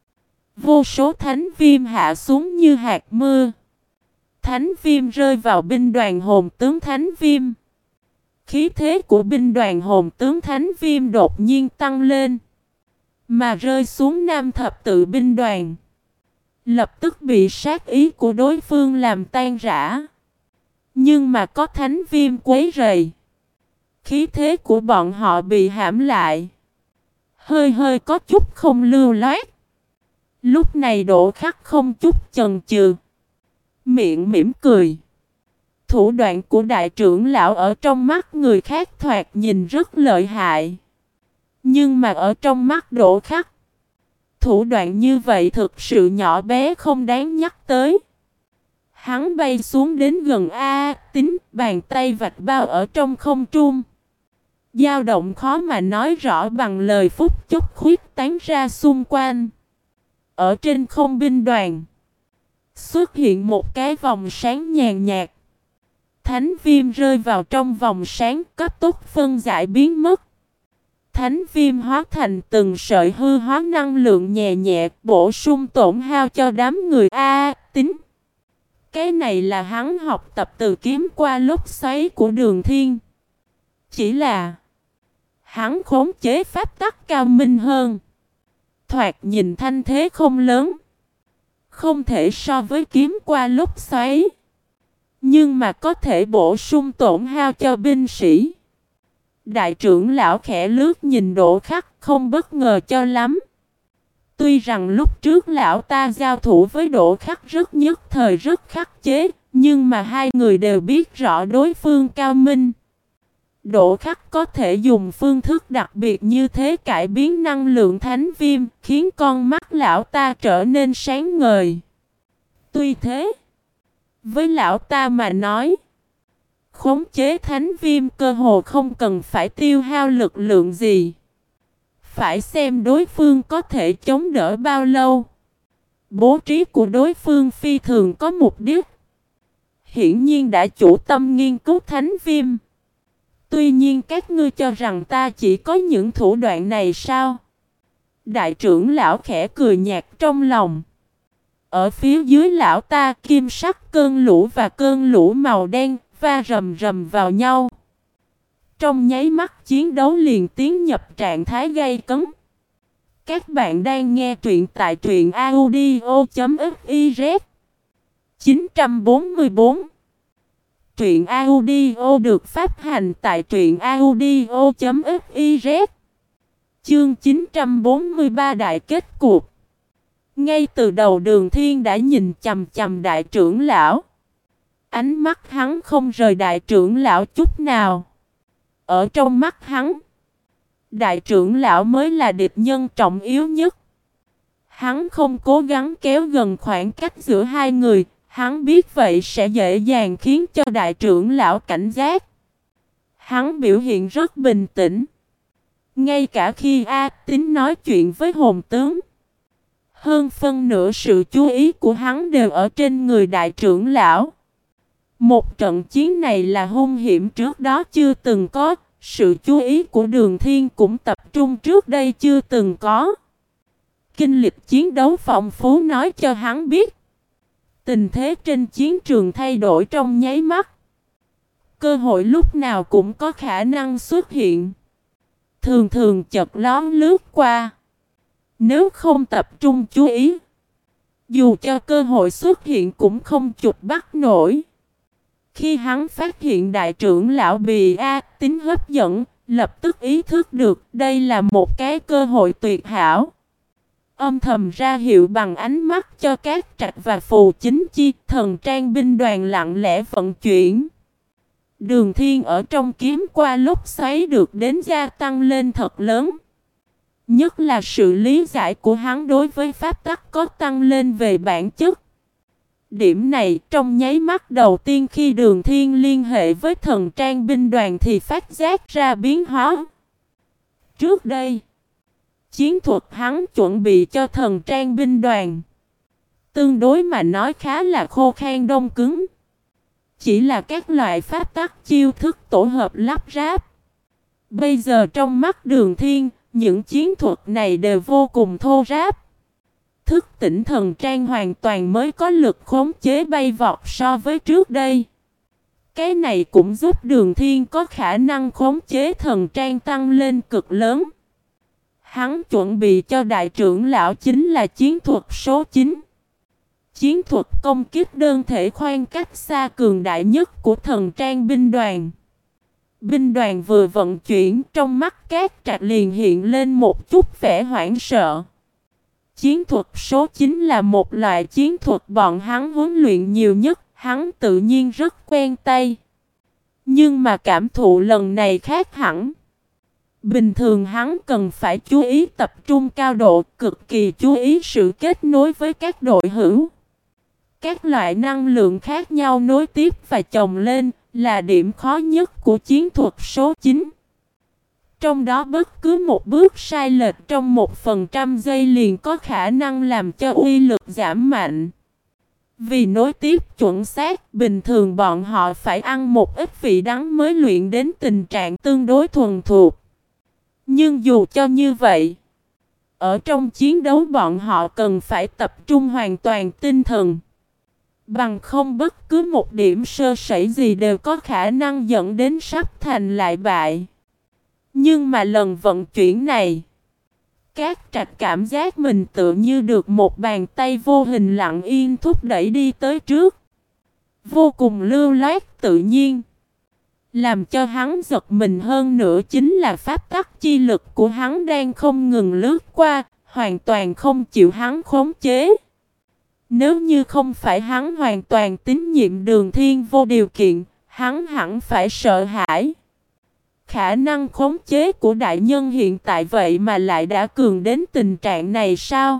Vô số thánh viêm hạ xuống như hạt mưa. Thánh viêm rơi vào binh đoàn hồn tướng thánh viêm. Khí thế của binh đoàn hồn tướng thánh viêm đột nhiên tăng lên, mà rơi xuống nam thập tự binh đoàn. Lập tức bị sát ý của đối phương làm tan rã. Nhưng mà có thánh viêm quấy rầy, khí thế của bọn họ bị hãm lại. Hơi hơi có chút không lưu loát. Lúc này Đỗ Khắc không chút chần chừ, miệng mỉm cười. Thủ đoạn của đại trưởng lão ở trong mắt người khác thoạt nhìn rất lợi hại. Nhưng mà ở trong mắt Đỗ Khắc, thủ đoạn như vậy thực sự nhỏ bé không đáng nhắc tới. Hắn bay xuống đến gần A Tín, bàn tay vạch bao ở trong không trung. Dao động khó mà nói rõ bằng lời, phút chốc khuyết tán ra xung quanh. Ở trên không binh đoàn xuất hiện một cái vòng sáng nhàn nhạt. Thánh viêm rơi vào trong vòng sáng, cấp tốc phân giải biến mất. Thánh viêm hóa thành từng sợi hư hóa năng lượng nhẹ nhẹ, bổ sung tổn hao cho đám người A Tín. Cái này là hắn học tập từ kiếm qua lốc xoáy của Đường Thiên. Chỉ là hắn khống chế pháp tắc cao minh hơn. Thoạt nhìn thanh thế không lớn, không thể so với kiếm qua lốc xoáy, nhưng mà có thể bổ sung tổn hao cho binh sĩ. Đại trưởng lão khẽ lướt nhìn Đỗ Khắc, không bất ngờ cho lắm. Tuy rằng lúc trước lão ta giao thủ với Đỗ Khắc rất nhất thời rất khắc chế, nhưng mà hai người đều biết rõ đối phương cao minh. Đỗ Khắc có thể dùng phương thức đặc biệt như thế cải biến năng lượng thánh viêm, khiến con mắt lão ta trở nên sáng ngời. Tuy thế, với lão ta mà nói, khống chế thánh viêm cơ hồ không cần phải tiêu hao lực lượng gì. Phải xem đối phương có thể chống đỡ bao lâu. Bố trí của đối phương phi thường có mục đích. Hiển nhiên đã chủ tâm nghiên cứu thánh viêm. Tuy nhiên các ngươi cho rằng ta chỉ có những thủ đoạn này sao? Đại trưởng lão khẽ cười nhạt trong lòng. Ở phía dưới lão ta, kim sắc cơn lũ và cơn lũ màu đen va rầm rầm vào nhau. Trong nháy mắt chiến đấu liền tiến nhập trạng thái gay cấn. Các bạn đang nghe truyện tại truyện audio chấm fiz. chín trăm bốn mươi tư Truyện audio được phát hành tại truyện audio chấm fiz. Chương chín trăm bốn mươi ba Đại kết cuộc. Ngay từ đầu Đường Thiên đã nhìn chằm chằm đại trưởng lão. Ánh mắt hắn không rời đại trưởng lão chút nào. Ở trong mắt hắn, đại trưởng lão mới là địch nhân trọng yếu nhất. Hắn không cố gắng kéo gần khoảng cách giữa hai người, hắn biết vậy sẽ dễ dàng khiến cho đại trưởng lão cảnh giác. Hắn biểu hiện rất bình tĩnh. Ngay cả khi A Tín nói chuyện với hồn tướng, hơn phân nửa sự chú ý của hắn đều ở trên người đại trưởng lão. Một trận chiến này là hung hiểm trước đó chưa từng có, sự chú ý của Đường Thiên cũng tập trung trước đây chưa từng có. Kinh lịch chiến đấu phong phú nói cho hắn biết, tình thế trên chiến trường thay đổi trong nháy mắt. Cơ hội lúc nào cũng có khả năng xuất hiện. Thường thường chợt lón lướt qua. Nếu không tập trung chú ý, dù cho cơ hội xuất hiện cũng không chụp bắt nổi. Khi hắn phát hiện đại trưởng lão bị A Tín hấp dẫn, lập tức ý thức được đây là một cái cơ hội tuyệt hảo. Âm thầm ra hiệu bằng ánh mắt cho các trạch và phù chính chi, thần trang binh đoàn lặng lẽ vận chuyển. Đường Thiên ở trong kiếm qua lúc xoáy được đến gia tăng lên thật lớn. Nhất là sự lý giải của hắn đối với pháp tắc có tăng lên về bản chất. Điểm này trong nháy mắt đầu tiên khi Đường Thiên liên hệ với thần trang binh đoàn thì phát giác ra biến hóa. Trước đây, chiến thuật hắn chuẩn bị cho thần trang binh đoàn tương đối mà nói khá là khô khan đông cứng. Chỉ là các loại pháp tắc chiêu thức tổ hợp lắp ráp. Bây giờ trong mắt Đường Thiên, những chiến thuật này đều vô cùng thô ráp. Thức tỉnh thần trang hoàn toàn mới có lực khống chế bay vọt so với trước đây. Cái này cũng giúp Đường Thiên có khả năng khống chế thần trang tăng lên cực lớn. Hắn chuẩn bị cho đại trưởng lão chính là chiến thuật số chín. Chiến thuật công kích đơn thể khoan cách xa cường đại nhất của thần trang binh đoàn. Binh đoàn vừa vận chuyển, trong mắt các trạch liền hiện lên một chút vẻ hoảng sợ. Chiến thuật số chín là một loại chiến thuật bọn hắn huấn luyện nhiều nhất, hắn tự nhiên rất quen tay. Nhưng mà cảm thụ lần này khác hẳn. Bình thường hắn cần phải chú ý tập trung cao độ, cực kỳ chú ý sự kết nối với các đội hữu. Các loại năng lượng khác nhau nối tiếp và chồng lên là điểm khó nhất của chiến thuật số chín. Trong đó bất cứ một bước sai lệch trong một phần trăm giây liền có khả năng làm cho uy lực giảm mạnh. Vì nối tiếp chuẩn xác, bình thường bọn họ phải ăn một ít vị đắng mới luyện đến tình trạng tương đối thuần thuộc. Nhưng dù cho như vậy, ở trong chiến đấu bọn họ cần phải tập trung hoàn toàn tinh thần. Bằng không bất cứ một điểm sơ sẩy gì đều có khả năng dẫn đến sắp thành lại bại. Nhưng mà lần vận chuyển này, các trạch cảm giác mình tựa như được một bàn tay vô hình lặng yên thúc đẩy đi tới trước. Vô cùng lưu loát tự nhiên. Làm cho hắn giật mình hơn nữa chính là pháp tắc chi lực của hắn đang không ngừng lướt qua, hoàn toàn không chịu hắn khống chế. Nếu như không phải hắn hoàn toàn tín nhiệm Đường Thiên vô điều kiện, hắn hẳn phải sợ hãi. Khả năng khống chế của đại nhân hiện tại vậy mà lại đã cường đến tình trạng này sao?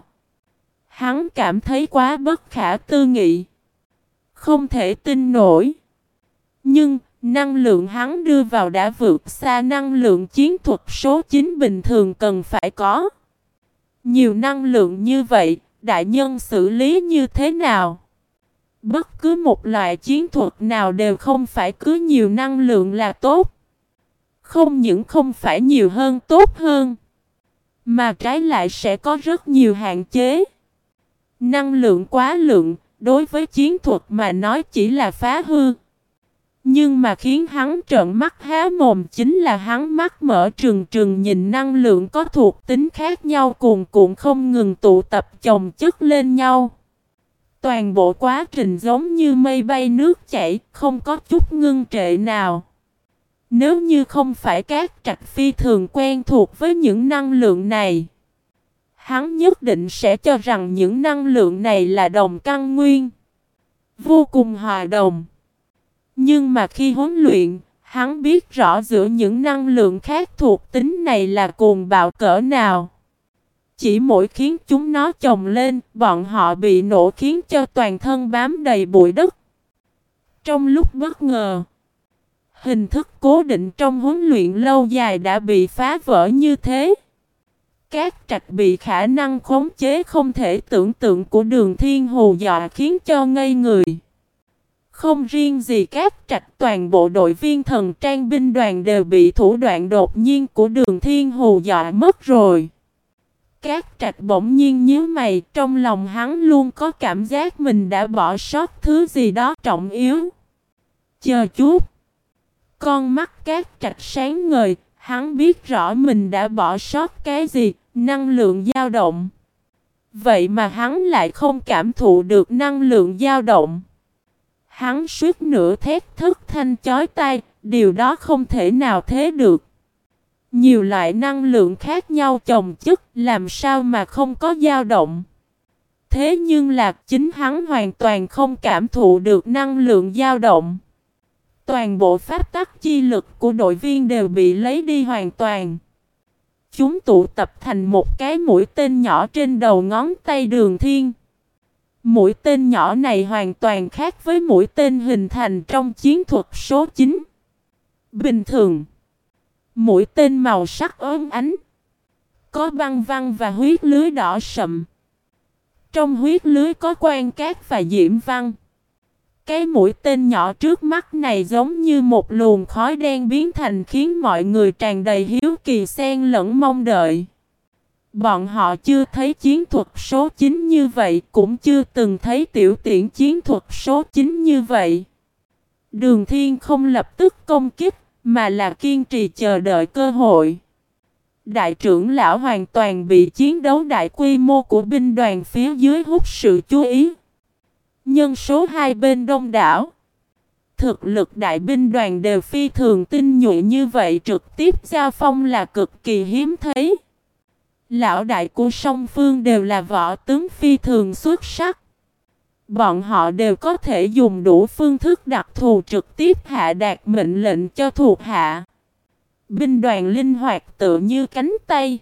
Hắn cảm thấy quá bất khả tư nghị. Không thể tin nổi. Nhưng, năng lượng hắn đưa vào đã vượt xa năng lượng chiến thuật số chín bình thường cần phải có. Nhiều năng lượng như vậy, đại nhân xử lý như thế nào? Bất cứ một loại chiến thuật nào đều không phải cứ nhiều năng lượng là tốt. Không những không phải nhiều hơn tốt hơn, mà trái lại sẽ có rất nhiều hạn chế. Năng lượng quá lượng, đối với chiến thuật mà nói chỉ là phá hư. Nhưng mà khiến hắn trợn mắt há mồm chính là hắn mắt mở trừng trừng nhìn năng lượng có thuộc tính khác nhau cuồn cuộn không ngừng tụ tập chồng chất lên nhau. Toàn bộ quá trình giống như mây bay nước chảy, không có chút ngưng trệ nào. Nếu như không phải các trạch phi thường quen thuộc với những năng lượng này, hắn nhất định sẽ cho rằng những năng lượng này là đồng căn nguyên, vô cùng hòa đồng. Nhưng mà khi huấn luyện, hắn biết rõ giữa những năng lượng khác thuộc tính này là cuồng bạo cỡ nào. Chỉ mỗi khiến chúng nó chồng lên, bọn họ bị nổ khiến cho toàn thân bám đầy bụi đất. Trong lúc bất ngờ, hình thức cố định trong huấn luyện lâu dài đã bị phá vỡ như thế. Cát Trạch bị khả năng khống chế không thể tưởng tượng của Đường Thiên hù dọa khiến cho ngây người. Không riêng gì Cát Trạch, toàn bộ đội viên thần trang binh đoàn đều bị thủ đoạn đột nhiên của Đường Thiên hù dọa mất rồi. Cát Trạch bỗng nhiên nhíu mày, trong lòng hắn luôn có cảm giác mình đã bỏ sót thứ gì đó trọng yếu. Chờ chút. Con mắt Cát Trạch sáng ngời, hắn biết rõ mình đã bỏ sót cái gì, năng lượng dao động. Vậy mà hắn lại không cảm thụ được năng lượng dao động. Hắn suýt nữa thét thất thanh chói tai, điều đó không thể nào thế được. Nhiều loại năng lượng khác nhau chồng chất, làm sao mà không có dao động. Thế nhưng là chính hắn hoàn toàn không cảm thụ được năng lượng dao động. Toàn bộ pháp tắc chi lực của đội viên đều bị lấy đi hoàn toàn. Chúng tụ tập thành một cái mũi tên nhỏ trên đầu ngón tay Đường Thiên. Mũi tên nhỏ này hoàn toàn khác với mũi tên hình thành trong chiến thuật số chín. Bình thường, mũi tên màu sắc ốm ánh, có băng văn và huyết lưới đỏ sậm. Trong huyết lưới có quan cát và diễm văn. Cái mũi tên nhỏ trước mắt này giống như một luồng khói đen biến thành khiến mọi người tràn đầy hiếu kỳ xen lẫn mong đợi. Bọn họ chưa thấy chiến thuật số chín như vậy, cũng chưa từng thấy tiểu tiễn chiến thuật số chín như vậy. Đường Thiên không lập tức công kích, mà là kiên trì chờ đợi cơ hội. Đại trưởng lão hoàn toàn bị chiến đấu đại quy mô của binh đoàn phía dưới hút sự chú ý. Nhân số hai bên đông đảo, thực lực đại binh đoàn đều phi thường tinh nhuệ như vậy, trực tiếp giao phong là cực kỳ hiếm thấy. Lão đại của song phương đều là võ tướng phi thường xuất sắc. Bọn họ đều có thể dùng đủ phương thức đặc thù trực tiếp hạ đạt mệnh lệnh cho thuộc hạ. Binh đoàn linh hoạt tựa như cánh tay,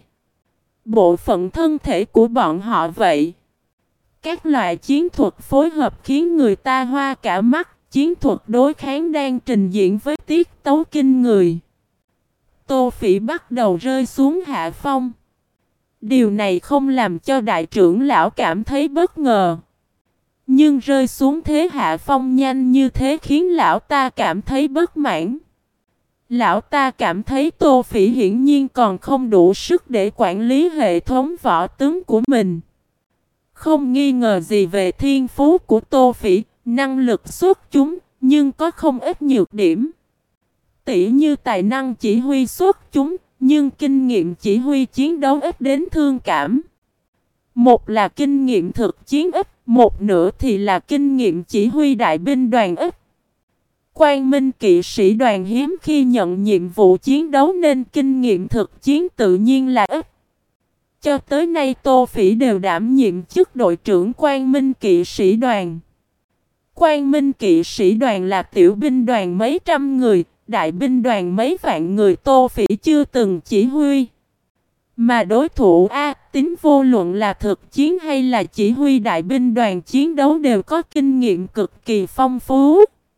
bộ phận thân thể của bọn họ vậy. Các loại chiến thuật phối hợp khiến người ta hoa cả mắt, chiến thuật đối kháng đang trình diễn với tiết tấu kinh người. Tô Phỉ bắt đầu rơi xuống hạ phong. Điều này không làm cho đại trưởng lão cảm thấy bất ngờ. Nhưng rơi xuống thế hạ phong nhanh như thế khiến lão ta cảm thấy bất mãn. Lão ta cảm thấy Tô Phỉ hiển nhiên còn không đủ sức để quản lý hệ thống võ tướng của mình. Không nghi ngờ gì về thiên phú của Tô Phỉ, năng lực xuất chúng, nhưng có không ít nhược điểm. Tỉ như tài năng chỉ huy xuất chúng, nhưng kinh nghiệm chỉ huy chiến đấu ít đến thương cảm. Một là kinh nghiệm thực chiến ít, một nửa thì là kinh nghiệm chỉ huy đại binh đoàn ít. Quang Minh kỵ sĩ đoàn hiếm khi nhận nhiệm vụ chiến đấu nên kinh nghiệm thực chiến tự nhiên là ít. Cho tới nay Tô Phỉ đều đảm nhiệm chức đội trưởng Quang Minh kỵ sĩ đoàn. Quang Minh kỵ sĩ đoàn là tiểu binh đoàn mấy trăm người, đại binh đoàn mấy vạn người Tô Phỉ chưa từng chỉ huy. Mà đối thủ A Tín vô luận là thực chiến hay là chỉ huy đại binh đoàn chiến đấu đều có kinh nghiệm cực kỳ phong phú,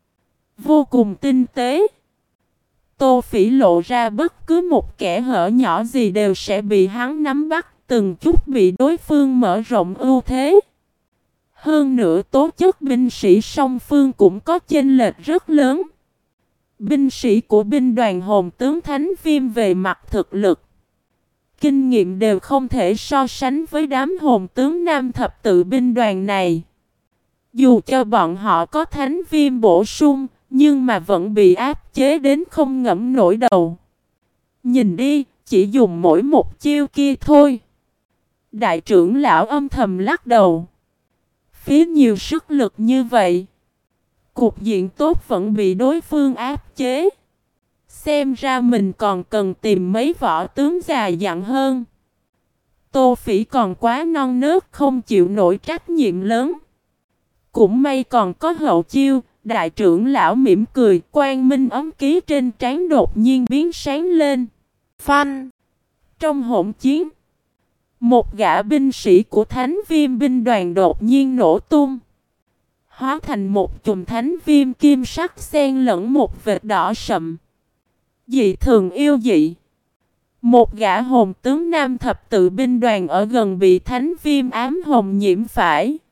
vô cùng tinh tế. Tô Phỉ lộ ra bất cứ một kẽ hở nhỏ gì đều sẽ bị hắn nắm bắt, từng chút bị đối phương mở rộng ưu thế. Hơn nữa tố chất binh sĩ song phương cũng có chênh lệch rất lớn. Binh sĩ của binh đoàn hồn tướng Thánh Viêm về mặt thực lực, kinh nghiệm đều không thể so sánh với đám hồn tướng nam thập tự binh đoàn này. Dù cho bọn họ có Thánh Viêm bổ sung, nhưng mà vẫn bị áp chế đến không ngẫm nổi đầu. Nhìn đi, chỉ dùng mỗi một chiêu kia thôi. Đại trưởng lão âm thầm lắc đầu. Phí nhiều sức lực như vậy, cục diện tốt vẫn bị đối phương áp chế. Xem ra mình còn cần tìm mấy võ tướng già dặn hơn. Tô Phỉ còn quá non nớt không chịu nổi trách nhiệm lớn. Cũng may còn có hậu chiêu, đại trưởng lão mỉm cười, quang minh ấm ký trên trán đột nhiên biến sáng lên. Phanh! Trong hỗn chiến, một gã binh sĩ của Thánh Viêm binh đoàn đột nhiên nổ tung, hóa thành một chùm thánh viêm kim sắc xen lẫn một vệt đỏ sậm. Dị thường yêu dị. Một gã hồn tướng nam thập tự binh đoàn ở gần bị thánh viêm ám hồng nhiễm phải.